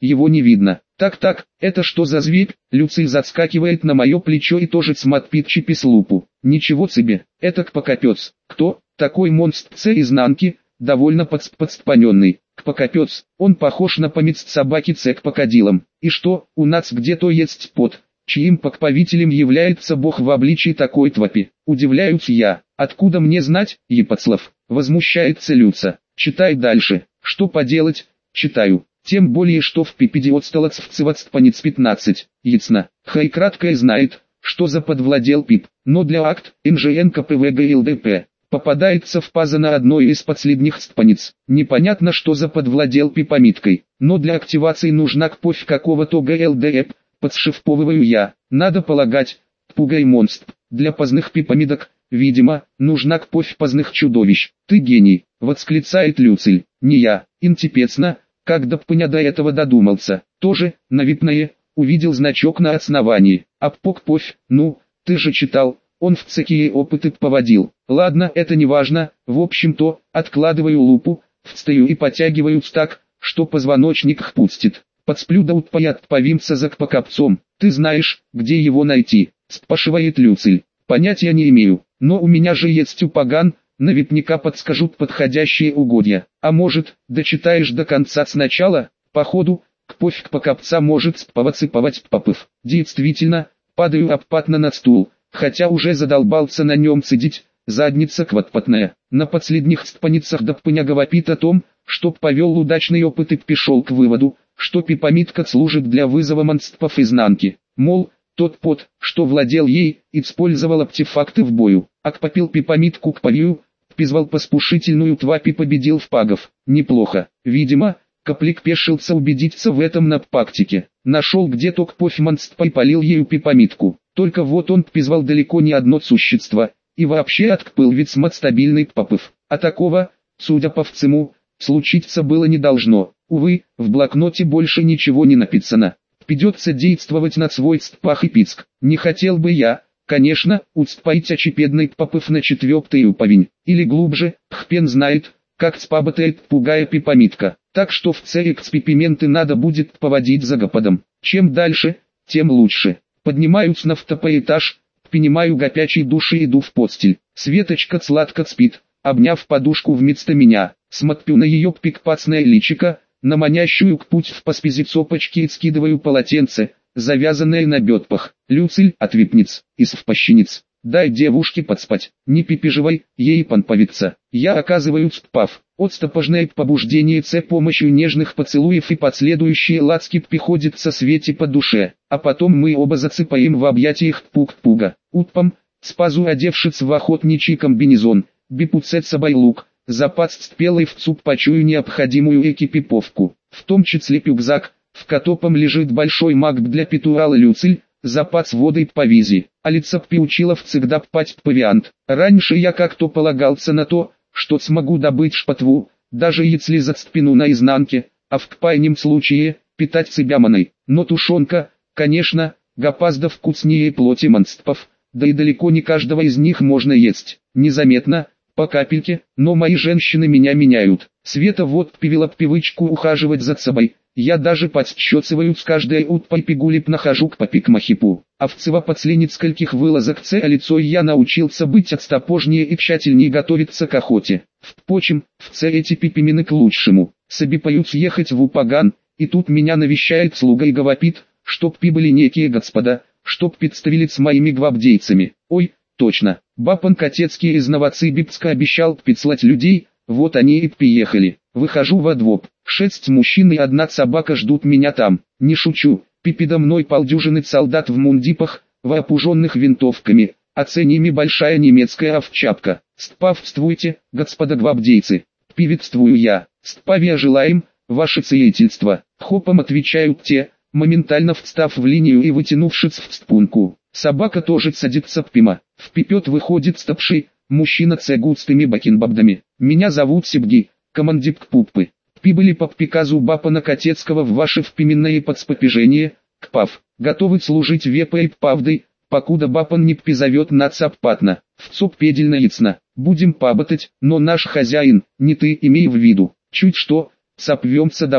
его не видно. Так-так, это что за зверь? Люций заскакивает на мое плечо и тоже смотрит через лупу. Ничего себе, это кпокопец. Кто? Такой монстр с изнанки, довольно подспаненный. Кпокопец, он похож на помец собаки с крокодилом. И что, у нас где-то есть пот, чьим покровителем является бог в обличии такой твари? Удивляюсь я. Откуда мне знать, Епоцлав? Возмущается Люца. Читай дальше. Что поделать? Читаю. Тем более, что в пипеде отсталацвцевацпанец пятнадцать, ясно. Хай краткое знает, что заподвладел пип, но для акт эн жэ эн ка пэ вэ гэ эл дэ пэ попадается в паза на одной из последних стпаниц. Непонятно, что заподвладел пипомиткой, но для активации нужна кповь какого-то гэ эл дэ эп, подшифповываю я. Надо полагать, пугай монстр. Для поздних пипомидок, видимо, нужна кповь поздних чудовищ. Ты гений, восклицает Люциль. Не я, интипецно. Как до пня до этого додумался, тоже, на випное, увидел значок на основании, обпок пофь, ну, ты же читал, он в цеке опыты поводил. Ладно, это не важно, в общем-то, откладываю лупу, встаю и подтягиваюсь так, что позвоночник пустит. Подсплю да утпаят повимся за кпокопцом, ты знаешь, где его найти, спрашивает Люциль. Понятия не имею, но у меня же есть упаган. На випника подскажут подходящие угодья. А может, дочитаешь до конца сначала? Походу, кповь кпокопца может сповацыповать попыв. Действительно, падаю обпатно на стул, хотя уже задолбался на нем сидеть, задница кватпатная. На последних стпаницах доппыня говорит о том, что повел удачный опыт и пришел к выводу, что пипомитка служит для вызова монстров изнанки. Мол, тот пот, что владел ей, использовал артефакты в бою, а кпопил пипомитку к повью, призвал поспушительную тварь и победил в пагов. Неплохо. Видимо, Коплик пешился убедиться в этом на практике. Нашел где-то кповь монстра и полил ею пипомитку. Только вот он призвал далеко не одно существо, и вообще откпыл весьма стабильный попыв. А такого, судя по всему, случиться было не должно. Увы, в блокноте больше ничего не написано. Придется действовать на свой стпах и писк. Не хотел бы я, конечно, устпаить очепедный попыв на четвертый уповень, или глубже, хпен знает, как спаботает пугая пипомитка. Так что в цель эксперименты надо будет поводить за гоподом. Чем дальше, тем лучше. Поднимаюсь на второй этаж, принимаю горячей души и иду в постель. Светочка сладко спит, обняв подушку вместо меня. Смотрю на ее пикпацное личико, на манящую к путь в поспизи цопочки и скидываю полотенце, завязанное на бедпах. Люциль, отвипниц, из впощениц. Дай девушке подспать, не пипеживай, ей понповиться. Я оказываюсь пав. Отстопожное побуждение с помощью нежных поцелуев и последующие ласки приходится Свете по душе, а потом мы оба засыпаем в объятиях пук-пуга. Утпом, спазу одевшись в охотничий комбинезон, бипуцет собайлук, запас спелый в цуп почую необходимую экипировку, в том числе рюкзак, в котором лежит большой маг для петурала Люциль, запас воды по визе, а лица приучила всегда пать павиант. Раньше я как-то полагался на то, что смогу добыть шпатву, даже если за спину наизнанке, а в крайнем случае, питать себя маной. Но тушенка, конечно, гораздо вкуснее плоти монстров, да и далеко не каждого из них можно есть. Незаметно, по капельке, но мои женщины меня меняют. Света вот привела привычку ухаживать за собой. Я даже подсчетываю с каждой утпой пигулип нахожу к попик-махипу. Овцева после нескольких вылазок це лицо я научился быть отстопожнее и тщательнее готовиться к охоте. Впрочем, в це эти пипимины к лучшему. Собипаюсь ехать в Упаган, и тут меня навещает слуга и говорит, чтоб прибыли некие господа, чтоб представили с моими гвардейцами. Ой, точно, Бапан Котецкий из Новоцыбибска обещал прислать людей, вот они и приехали. Выхожу во двор. Шесть мужчин и одна собака ждут меня там. Не шучу, передо мной полдюжины солдат в мундипах, вооруженных винтовками, а за ними большая немецкая овчапка. Спавствуйте, господа гвардейцы. Приветствую я. Спавия желаем, ваше сиятельство. Хопом отвечают те, моментально встав в линию и вытянувшись в спунку. Собака тоже садится пима. Вперед выходит стопший, мужчина с густыми бакенбардами. Меня зовут Сибги, командир Пуппы. Прибыли по приказу Бапана Котецкого в ваше впименное подспопежение, кпав. Готовы служить вепой и павдой, покуда Бапан не призовет нас обпатно. Вцоп педельно ясно. Будем паботать, но наш хозяин, не ты, имей в виду. Чуть что, сопьемся домой.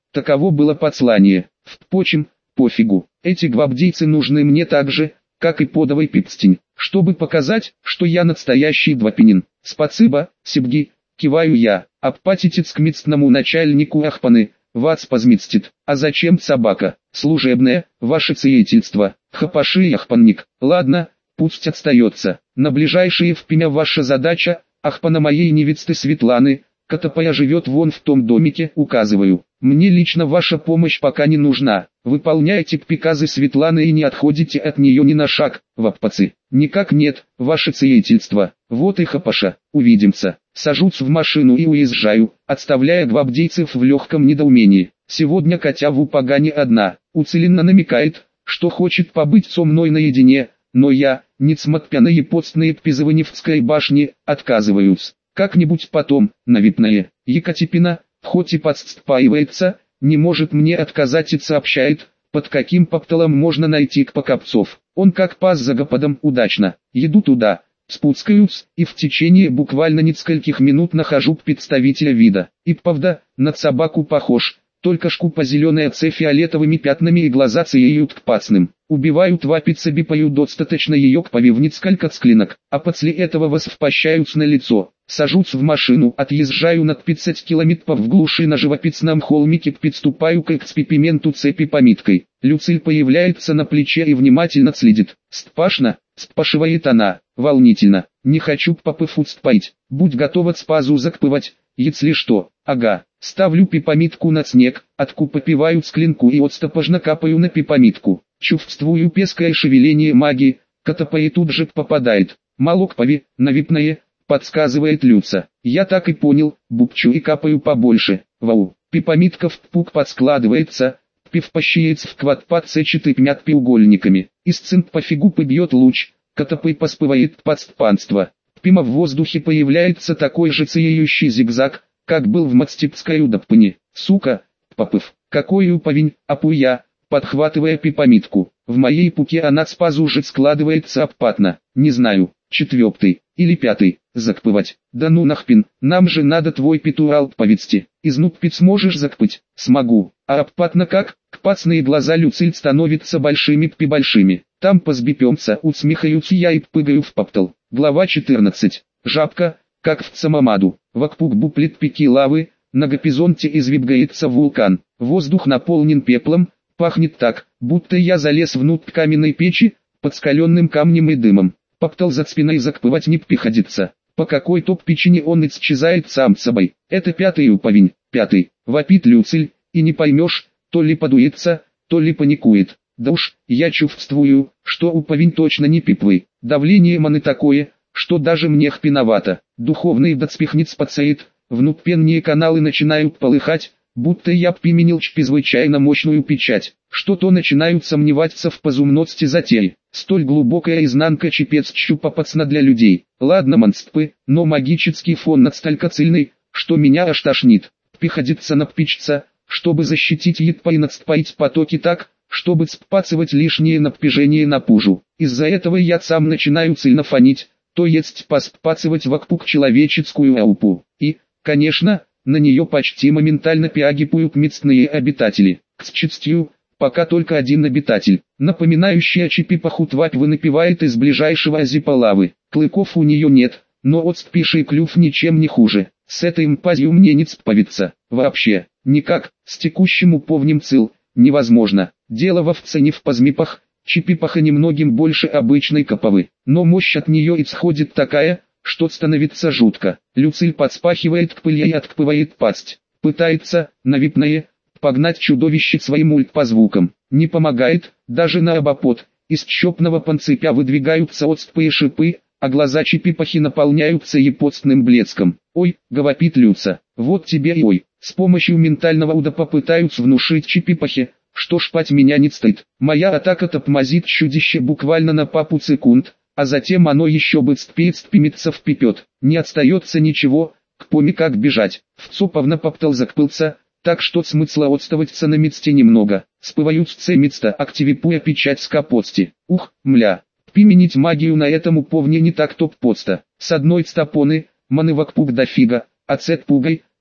Таково было послание. Впрочем, пофигу, эти гвардейцы нужны мне так же, как и подовый пипстень, чтобы показать, что я настоящий двопенин. Спасибо, Сибги, киваю я, обпатитец к местному начальнику Ахпаны, вас позмистит. А зачем собака? Служебное, ваше сиятельство, хапаши Ахпанник. Ладно, пусть остается. На ближайшие впрямь ваша задача, Ахпана моей невесты Светланы, которая живет вон в том домике, указываю. Мне лично ваша помощь пока не нужна. Выполняйте приказы Светланы и не отходите от нее ни на шаг, ваппацы. Никак нет, ваше сиятельство. Вот и хапаша, увидимся. Сажусь в машину и уезжаю, отставляя гвардейцев в легком недоумении. Сегодня Катя в упагане одна, уцеленно намекает, что хочет побыть со мной наедине, но я, несмотря на епостные Пизываневской башни, отказываюсь. Как-нибудь потом, навипное. Екатерина, хоть и подстраивается, не может мне отказать и сообщает, под каким поптолом можно найти к покопцов. Он как пас за гоподом удачно. Еду туда, спускаюсь, и в течение буквально нескольких минут нахожу представителя вида. И правда, на собаку похож, только шкупа зеленая с фиолетовыми пятнами и глаза цееют к пацным. Убивают вапица бипаю достаточно ее к повив несколько склинок, а после этого воспощаются на лицо. Сажусь в машину, отъезжаю на пятьдесят километров в глуши на живописном холмике, подступаю к эксперименту цепи помиткой. Люциль появляется на плече и внимательно следит. «Спашно?» — спрашивает она, волнительно. «Не хочу попыф устпаить, будь готова спазу закпывать, если что». «Ага». Ставлю пипомитку на снег, откупопиваю склянку и отстопожно капаю на пипомитку. Чувствую пеское шевеление магии, котопа тут же попадает. «Молокпови, навипное», подсказывает Люца. Я так и понял, бубчу и капаю побольше. Вау, пипомитка в пук подскладывается, пивпощиец в квадпад сечет и пнят пиугольниками. Из цинк по фигупы бьет луч, котопой поспывает подстпанство. Пима в воздухе появляется такой же цеющий зигзаг, как был в Мацтипской удопыне. Сука, попыв, какой уповень, апуя, подхватывая пипомитку. В моей пуке она спазужит складывается обпатно, не знаю, четвертый или пятый, закпывать. Да ну нахпин, нам же надо твой петурал повести. Из нукпиц можешь закпыть? Смогу. А обпатно как? Кпацные глаза Люциль становятся большими-пи-большими. Там позбипемся, усмехаются я и пыгаю в поптал. Глава четырнадцать. Жабка, как в Цамамаду. Вокруг буплет пики лавы, на горизонте извергается вулкан. Воздух наполнен пеплом, пахнет так, будто я залез внутрь каменной печи, под скаленным камнем и дымом. Поптал за спиной закпывать не приходится. По какой-то причине он исчезает сам собой. Это пятый уповень, пятый, вопит Люциль, и не поймешь, то ли подуется, то ли паникует. Да уж, я чувствую, что уповень точно не пиплый. Давление маны такое, что даже мне хпиновато. Духовный доспехнец подсеет, внутренние каналы начинают полыхать, будто я применил чрезвычайно мощную печать. Что-то начинают сомневаться в позумности затеи. Столь глубокая изнанка чепец щупопацна для людей. Ладно монстпы, но магический фон настолько сильный, что меня аж тошнит. Приходится напичься, чтобы защитить едпа и надспаить потоки так, чтобы спацывать лишнее напряжение на пужу. Из-за этого я сам начинаю сильно фонить, то есть поспацывать вокруг человеческую аупу. И, конечно, на нее почти моментально пиагипуют местные обитатели. К счастью, пока только один обитатель, напоминающий о чипипаху тварь вынапевает из ближайшего озипа лавы. Клыков у нее нет, но отстпиший клюв ничем не хуже. С этой мпазью мне не цпавиться. Вообще, никак, с текущим уповнем цил, невозможно. Дело в овце не в позмипах, чипипаха немногим больше обычной коповы. Но мощь от нее исходит такая, что становится жутко. Люциль подспахивает к пыли и откпывает пасть. Пытается, навипное, погнать чудовище своим ульт по звукам. Не помогает, даже на обопот. Из чопного панципя выдвигаются отстпые шипы, а глаза чипипахи наполняются епостным блеском. «Ой», — говорит Люца, — «вот тебе и ой». С помощью ментального уда попытаются внушить чипипахе, что шпать меня не стоит. Моя атака топмазит чудище буквально на пару секунд, а затем оно еще быстрее спимится в пипет. Не остается ничего, к поме как бежать. Вцоповно поптал закпылся, так что смысла отставаться на месте немного. Спывают с места, активипуя печать с капости. Ух, мля. Применить магию на этом уповне не так топ-поста. С одной стопоны, маны вокруг дофига, а цет пугай,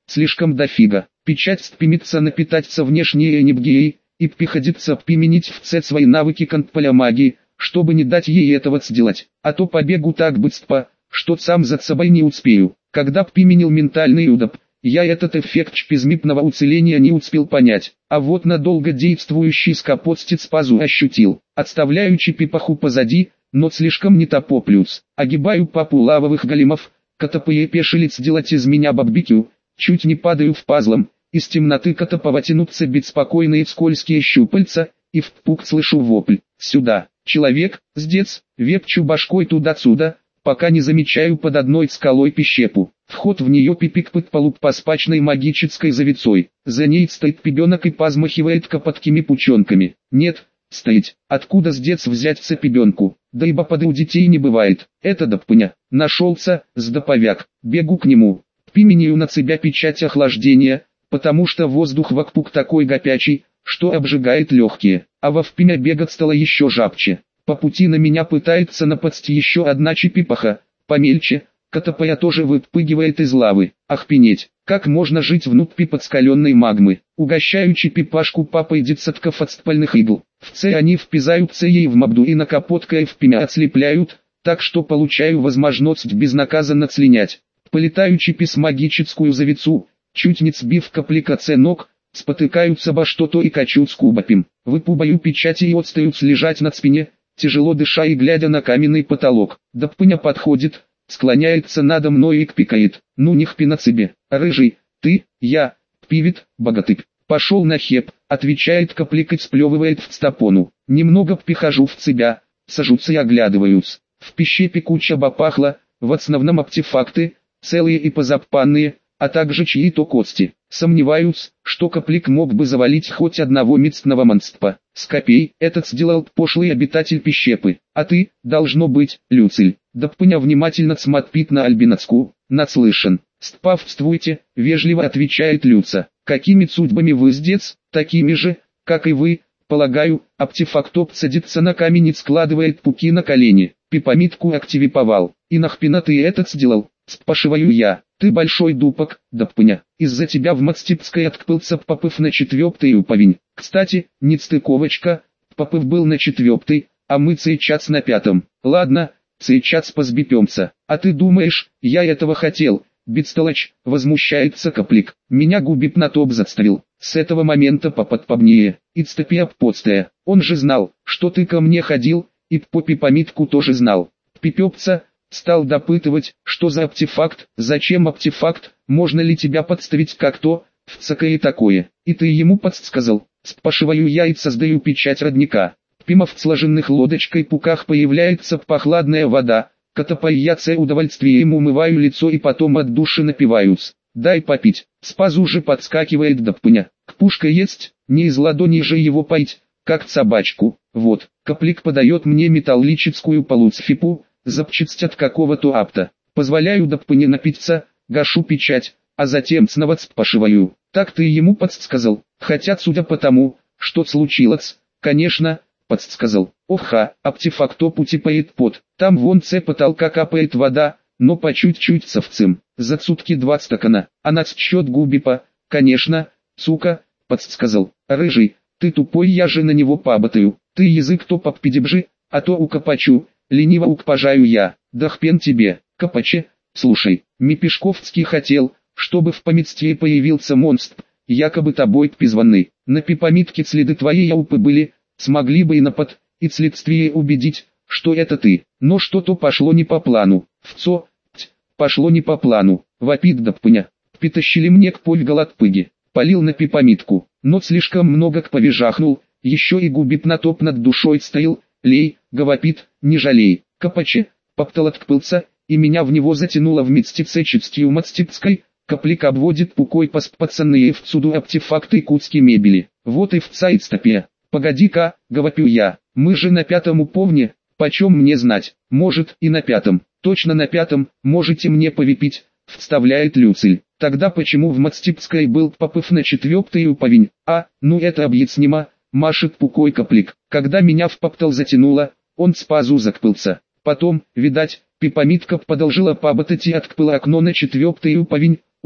слишком дофига. Печать стпимится напитаться внешнее небгеей, и приходится применить в це свои навыки контполя магии, чтобы не дать ей этого сделать. А то побегу так быстро, что сам за собой не успею. Когда применил ментальный удап, я этот эффект чпизмипного уцеления не успел понять, а вот надолго действующий скопостец пазу ощутил. Отставляю чипипаху позади, но слишком не топо плюс. Огибаю папу лавовых големов, котопые пешилец сделать из меня барбекю, чуть не падаю в пазлом. Из темноты котопова тянутся беспокойные скользкие щупальца, и в пук слышу вопль: «Сюда!» Человек, сдец, вепчу башкой туда-сюда, пока не замечаю под одной скалой пещепу. Вход в нее пипик под полуп паспачной магической завицой. За ней стоит пебенок и позмахивает копоткими пучонками. Нет, стоять. Откуда сдец взять цепебенку? Да ибо поды у детей не бывает. Это допыня. Нашелся, сдоповяк. Бегу к нему. Применяю на себя печать охлаждения, потому что воздух вокруг такой горячий, что обжигает легкие. А во впрямь бегать стало еще жабче. По пути на меня пытается напасть еще одна чипипаха, помельче, котопая тоже выпрыгивает из лавы. Ах пенеть, как можно жить внутри подскаленной магмы. Угощаю чипипашку папой десятков от стпальных игл. В це они впизаются ей в мабду и накапоткой впрямь ослепляют, так что получаю возможность безнаказанно слинять. Полетаю чипис магическую завицу, чуть не сбив капликаце ног, спотыкаются обо что-то и качут с кубапим. Выпубаю печати и отстают лежать на спине, тяжело дыша и глядя на каменный потолок. Допыня подходит, склоняется надо мной и кпикает: «Ну нихпи на себе, рыжий, ты, я, пивит, богатырь». «Пошел на хеп», отвечает капликать, сплевывает в стопону. Немного прихожу в себя, сажусь и оглядываюсь. В пещепе куча бапахла, в основном артефакты, целые и позапанные, а также чьи-то кости. Сомневаюсь, что каплик мог бы завалить хоть одного местного монстра. Скопей, этот сделал пошлый обитатель пещепы. А ты, должно быть, Люциль. Допыня внимательно смотрит на Альбинацку. Наслышан. «Спавствуйте», вежливо отвечает Люца. «Какими судьбами вы здесь?» «Такими же, как и вы, полагаю». Артефактоп садится на камень и складывает пуки на колени. Пипамитку активиповал. «И нахпина ты этот сделал?» «Спашиваю я. Ты большой дупок, допыня. Из-за тебя в Мацтипской откпылся попыв на четвертый уповень. Кстати, нестыковочка, попыв был на четвертый, а мы сейчас на пятом. Ладно, сейчас позбипемся. А ты думаешь, я этого хотел?» «Бестолочь», возмущается каплик. «Меня губит на топ заставил. С этого момента поподпобнее. И цтопи обпоцтая. Он же знал, что ты ко мне ходил, и по пипамитку тоже знал. Пипепца». Стал допытывать, что за артефакт, зачем артефакт, можно ли тебя подставить как-то, вцака и такое. И ты ему подсказал. Спашиваю я и создаю печать родника. Пима в сложенных лодочкой пуках появляется прохладная вода. Котопай я це удовольствием умываю лицо и потом от души напиваюсь. «Дай попить». Спазу же подскакивает допыня. «Кпушка есть, не из ладони же его поить, как собачку». Вот, каплик подает мне металлическую полуцфипу, запчасть от какого-то апта. Позволяю допыне напиться, гашу печать, а затем снова спашиваю. «Так ты ему подсказал?» «Хотя судя по тому, что случилось, конечно, подсказал». «Оха, артефактоп утипает пот. Там вон це потолка капает вода, но по чуть-чуть совцем. За сутки два стакана. А нас счет губипа, конечно, сука», подсказал. «Рыжий, ты тупой, я же на него поботаю. Ты язык то поппидебжи, а то укопачу». Лениво укпажаю я. «Да хпен тебе, копаче, слушай, Мипешковский хотел, чтобы в поместье появился монстр, якобы тобой призванный. На пипамитке следы твоей яупы были, смогли бы и напад, и следствие убедить, что это ты. Но что-то пошло не по плану. Вцо, ть, пошло не по плану. Вопит допыня. Притащили мне к польгал от пыги. Полил на пипамитку, но слишком много кповижахнул, еще и губит на топ над душой стоял. «Лей», говорит, «не жалей». Копаче, поптал откпылся, и меня в него затянуло в мецтице чистью мацтипской. Каплик обводит пукой пасп пацанные всюду артефакты и куски мебели. Вот и вцает стопе. «Погоди-ка», говорю я, «мы же на пятом уповне, почем мне знать?» «Может и на пятом, точно на пятом, можете мне повипить», вставляет Люциль. «Тогда почему в Мацтипской был попыв на четвертый уповень?» «А, ну это объяснимо», машет пукой каплик. «Когда меня в поптал затянуло, он с пазу закпылся. Потом, видать, пипамитка продолжила поботать и откпыла окно на четвертый уповень,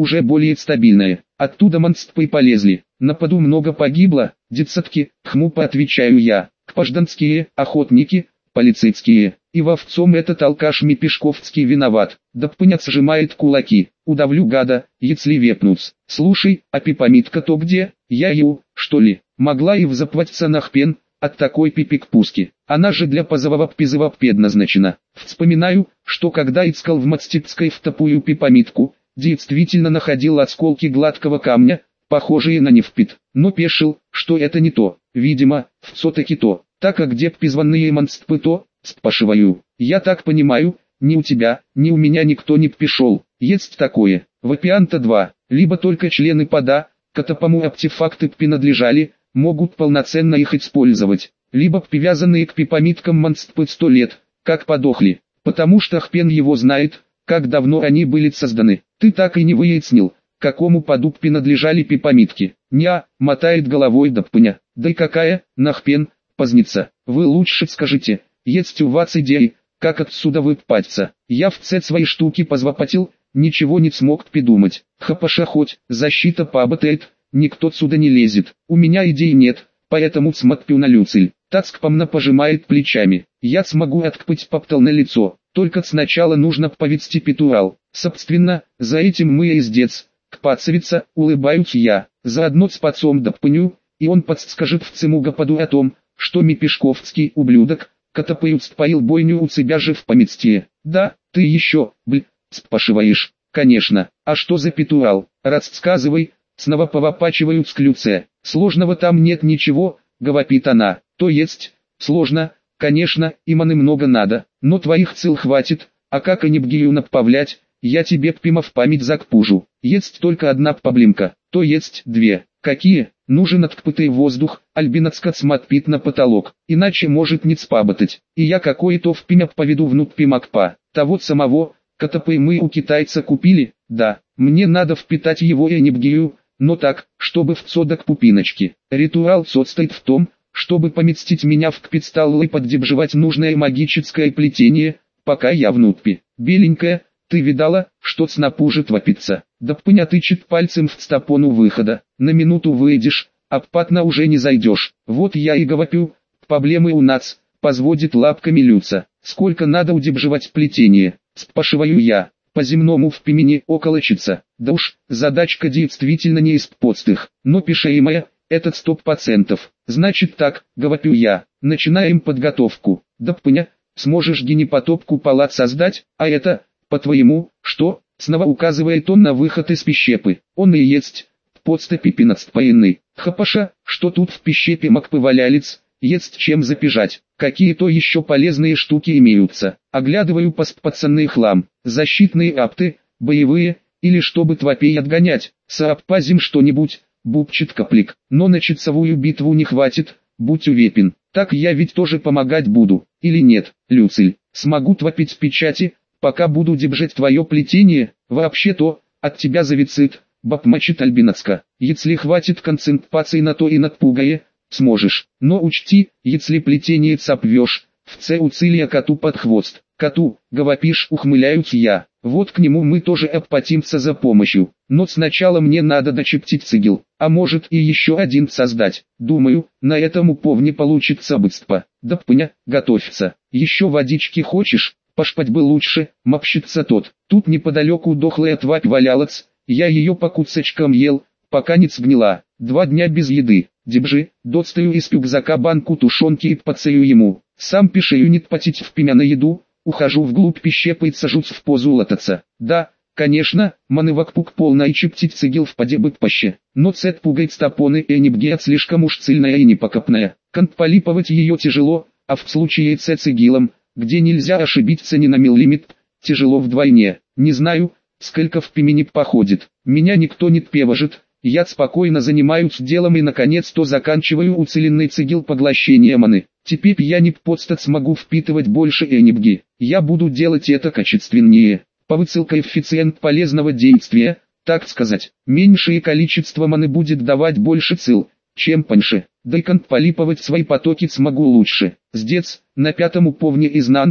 уже более стабильное. Оттуда монстры полезли. Нападу много погибло, десятки, хмупо отвечаю я. Кпажданские, охотники, полицейские. И во всем этот алкаш Мепешковский виноват. Да пняц сжимает кулаки. Удавлю гада, если вепнуц. Слушай, а пипамидка то где? Я ее, что ли, могла и взаплатиться нахпен от такой пипик-пуски. Она же для позового пизова предназначена. Вспоминаю, что когда искал в Мацтипской в топую пипамидку, действительно находил осколки гладкого камня, похожие на нефпит, но пешил, что это не то. Видимо, все-таки то. Так как где пизванные монстры то, спрашиваю. Я так понимаю, ни у тебя, ни у меня никто не пешел. Есть такое. Вапианта два. Либо только члены пода, катапому артефакты принадлежали, могут полноценно их использовать. Либо привязанные к пипамидкам монстры сто лет, как подохли. Потому что хпен его знает, как давно они были созданы. Ты так и не выяснил, какому поду принадлежали пипамидки. Ня, мотает головой Даппня. Да и какая, нахпен, поздница. Вы лучше скажите, есть у вас идеи, как отсюда выпаться? Я в це свои штуки позвопотил, ничего не смог придумать. Хапаша хоть, защита пабатает, никто отсюда не лезет. У меня идей нет, поэтому смотрю на Люциль. Тацкпомна пожимает плечами. Я смогу откпыть поптал на лицо, только сначала нужно повести петурал. Собственно, за этим мы и издец. Кпацевица, улыбаюсь я, заодно с пацом Даппню, и он подскажет в цему гопаду о том, что Мепешковский ублюдок, катапают споил бойню у себя же в поместье. Да, ты еще, бль, спрашиваешь, конечно, а что за петурал, рассказывай, снова повопачивают с клюце. Сложного там нет ничего, говорит она, то есть, сложно, конечно, и маны много надо, но твоих цел хватит, а как Энибгию направлять, я тебе пима в память закпужу. Есть только одна проблемка, то есть две. Какие? Нужен откпытый воздух, альбинацка смотрит на потолок, иначе может не спаботать. И я какой-то в пимя поведу внук пимакпа, того самого, катапы мы у китайца купили, да, мне надо впитать его Энибгию, но так, чтобы в цодок пупиночки. Ритуал состоит в том, чтобы поместить меня в кпидсталлы и поддерживать нужное магическое плетение, пока я в нутпе. Беленькая, ты видала, что снапужит вопится? Даппня тычет пальцем в стопону выхода. На минуту выйдешь, обпатно уже не зайдешь. Вот я и говорю, проблемы у нас, позводит лапками Люца. Сколько надо удерживать плетение? Спрашиваю я. По-земному в пимени околочится. Да уж, задачка действительно не из подстых, но пишаемая, этот сто процентов. Значит так, говорю я, начинаем подготовку. Даппня, сможешь генепотоп палат создать, а это, по-твоему, что? Снова указывает он на выход из пещепы. Он и есть, подступи пинацпоенный. Хапаша, что тут в пещепе макпы валялец, есть чем запижать. Какие-то еще полезные штуки имеются. Оглядываю пацанный хлам, защитные апты, боевые, или чтобы твопей отгонять. Сообпазим что-нибудь, бубчит Коплик. Но на часовую битву не хватит, будь уверен. Так я ведь тоже помогать буду, или нет, Люциль? Смогу твопить печати, пока буду держать твое плетение, вообще-то, от тебя завицит, бабмачит Альбинацка. Если хватит концентрации на то и надпугае, сможешь. Но учти, если плетение цапвешь, в це уцилия коту под хвост. Коту, говоришь, ухмыляюсь я. Вот к нему мы тоже обратимся за помощью. Но сначала мне надо дочептить цигел, а может и еще один создать. Думаю, на этом уповне получится быстро. Даппня, готовься. Еще водички хочешь? Пошпать бы лучше, мопщится тот. Тут неподалеку дохлая тварь валялась, я ее по кусочкам ел, пока не сгнила. Два дня без еды. Дебжи, достаю из рюкзака банку тушенки и подцею ему. Сам пишею не потить в пимя на еду, ухожу вглубь пещепы и сажусь в позу лотоца. Да, конечно, манывакпук полна и чептить цигел в поде бы паще. Но цет пугает стопоны Энибгиат слишком уж цельная и непокопная. Контполиповать ее тяжело, а в случае цет цигилом, где нельзя ошибиться ни на миллиметр, тяжело вдвойне. Не знаю, сколько в пимени походит. Меня никто не певажит, я спокойно занимаюсь делом и наконец-то заканчиваю уцеленный цигел поглощения маны. Теперь я не подстать смогу впитывать больше энергии. Я буду делать это качественнее. Повысил коэффициент полезного действия, так сказать. Меньшее количество маны будет давать больше цил, чем паньше. Да и контполиповать свои потоки смогу лучше. Сдец, на пятом уповне изнанки,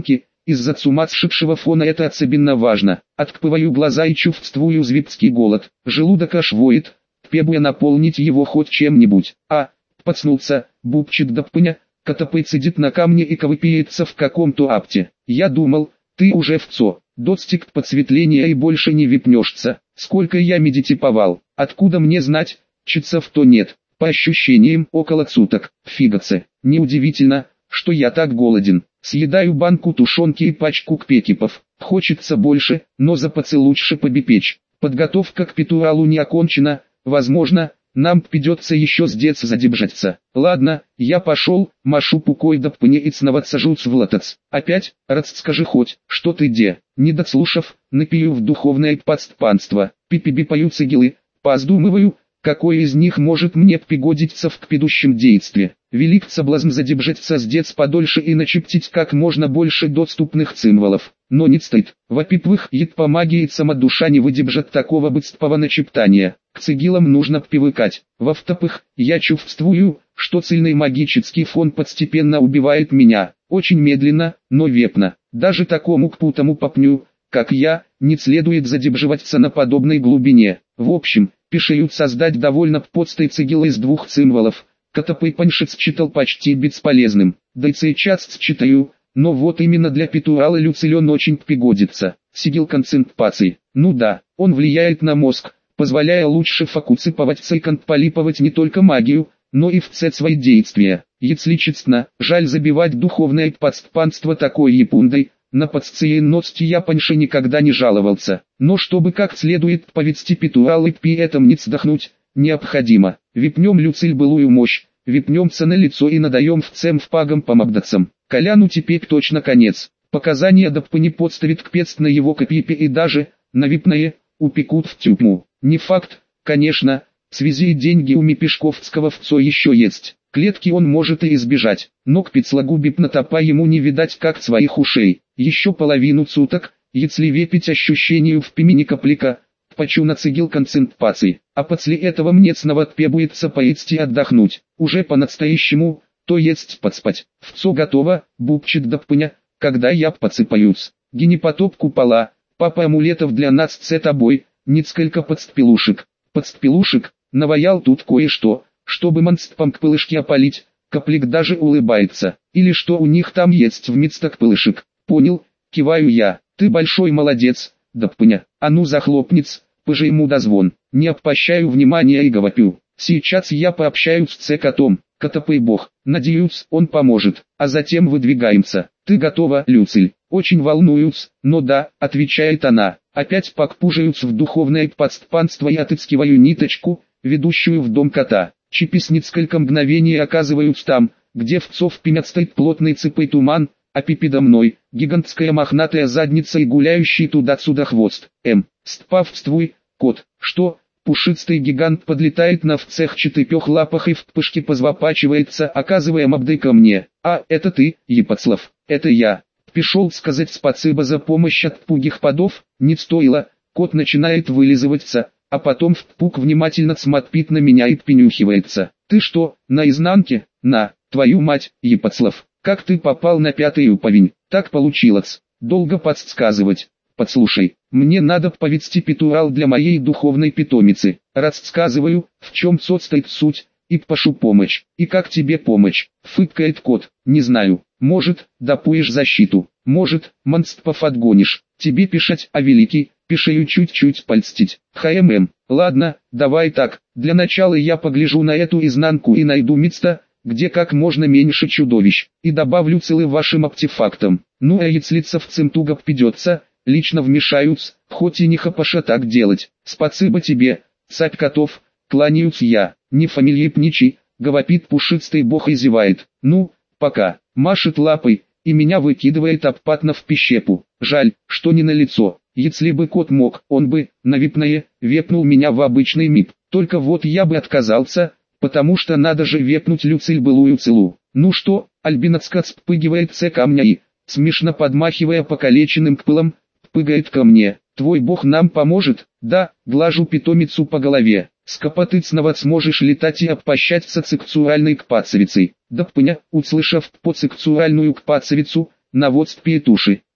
Из-за сумасшедшего фона это особенно важно. Открываю глаза и чувствую звездский голод. Желудок аж воет, требуя наполнить его хоть чем-нибудь. А, подснулся, бубчит Даппня, Котопей сидит на камне и ковыпеется в каком-то апте. Я думал, ты уже вцо, достиг подсветления и больше не випнешься. Сколько я медитировал, откуда мне знать, часов-то нет. По ощущениям, около суток. Фигаце. Неудивительно, что я так голоден. Съедаю банку тушенки и пачку кпекипов. Хочется больше, но за поцелуйше побепечь. Подготовка к петуралу не окончена. Возможно, нам придется еще с детства задержаться. Ладно, я пошел, машу пукой Даппне и снова сажусь в лотоц. Опять, расскажи хоть, что ты де. Не дослушав, напию в духовное подступанство. Пипи-бипаю цигелы, поздумываю, какой из них может мне пригодиться в грядущем действии. Велик соблазн задержаться здесь подольше и начептить как можно больше доступных символов. Но не стоит. Во-первых, ед по магии сама душа не выдержит такого быстрого начептания. К цигилам нужно привыкать. Во-вторых, я чувствую, что сильный магический фон постепенно убивает меня. Очень медленно, но верно. Даже такому кпутому попню, как я, не следует задерживаться на подобной глубине. В общем, пишут создать довольно подстой цигил из двух символов. Котопей Паншиц считал почти бесполезным. Да и сейчас читаю, но вот именно для петурала Люциль он очень пригодится. Сигил концентрации. Ну да, он влияет на мозг, позволяя лучше фокусироваться и контролировать не только магию, но и все свои действия. Если честно, жаль забивать духовное подступанство такой ерундой. На подсциенности я Панше никогда не жаловался, но чтобы как следует повести петурал и при этом не вздохнуть, необходимо. Випнем Люциль былую мощь, випнемся на лицо и надаем всем впагам по магдацам. Коляну теперь точно конец. Показания Даппни подставит кпец на его копипе и даже, на випное, упекут в тюрьму. Не факт, конечно, в связи деньги у Мепешковского вцо еще есть. Клетки он может и избежать, но к пицлагубип натопа ему не видать как своих ушей. Еще половину суток, если вепить ощущению в пимени каплика, почу на цигил концентрации, а после этого мне снова требуется поесть и отдохнуть, уже по-настоящему, то есть подспать. Вцо готово, бубчит Даппня, когда я подсыпаюсь. Генепотоп купола, папа амулетов для нас с тобой, несколько подстпилушек. Подстпилушек, наваял тут кое-что, чтобы монстрам кпылышки опалить, каплик даже улыбается, или что у них там есть вместо кпылышек. Понял, киваю я, ты большой молодец, Даппня, а ну захлопнец, пыжи ему дозвон. Не обращаю внимания и говорю, сейчас я пообщаюсь с котом, Котопей бог, надеюсь, он поможет, а затем выдвигаемся. Ты готова, Люциль? Очень волнуюсь, но да, отвечает она, опять покпужаюсь в духовное подступанство и отыскиваю ниточку, ведущую в дом кота. Через несколько мгновений оказываюсь там, где вцов пимят стоит плотный цепой туман, а передо мной, гигантская мохнатая задница и гуляющий туда-сюда хвост. М. Спавствуй, кот. Что? Пушистый гигант подлетает на вцех четырех лапах и в пышке позвопачивается, оказывая мордой ко мне. А, это ты, Епоцлав, это я. Пришел сказать спасибо за помощь от пугих подов, не стоило. Кот начинает вылизываться, а потом в пук внимательно смотрит на меня и принюхивается. Ты что, наизнанке? На, твою мать, Епоцлав. Как ты попал на пятый уровень? Так получилось. Долго подсказывать. Подслушай, мне надо повести петурал для моей духовной питомицы. Рассказываю, в чем состоит суть, и прошу помощь. И как тебе помочь? Фыркает кот. Не знаю. Может, допуешь защиту. Может, монстров отгонишь. Тебе пишать, а великий, пишею чуть-чуть польстить. ХММ. Ладно, давай так. Для начала я погляжу на эту изнанку и найду место, где как можно меньше чудовищ, и добавлю целый вашим артефактам. Ну а если совцем туго придется, лично вмешаюсь, хоть и не хапаша так делать. Спасибо тебе, царь котов, кланяюсь я, не фамильепничай, говорит пушистый бог и зевает. Ну, пока, машет лапой, и меня выкидывает обратно в пещепу. Жаль, что не на лицо. Если бы кот мог, он бы, на випное, вепнул меня в обычный мип. Только вот я бы отказался, потому что надо же вепнуть Люциль былую целу. Ну что, Альбинацка спрыгивается ко мне и, смешно подмахивая покалеченным кпылом, пыгает ко мне. Твой бог нам поможет? Да, глажу питомицу по голове. Скопотыть снова сможешь летать и обпощаться сексуальной кпацевицей. Даппня, услышав по сексуальную кпацевицу, наводит петуши.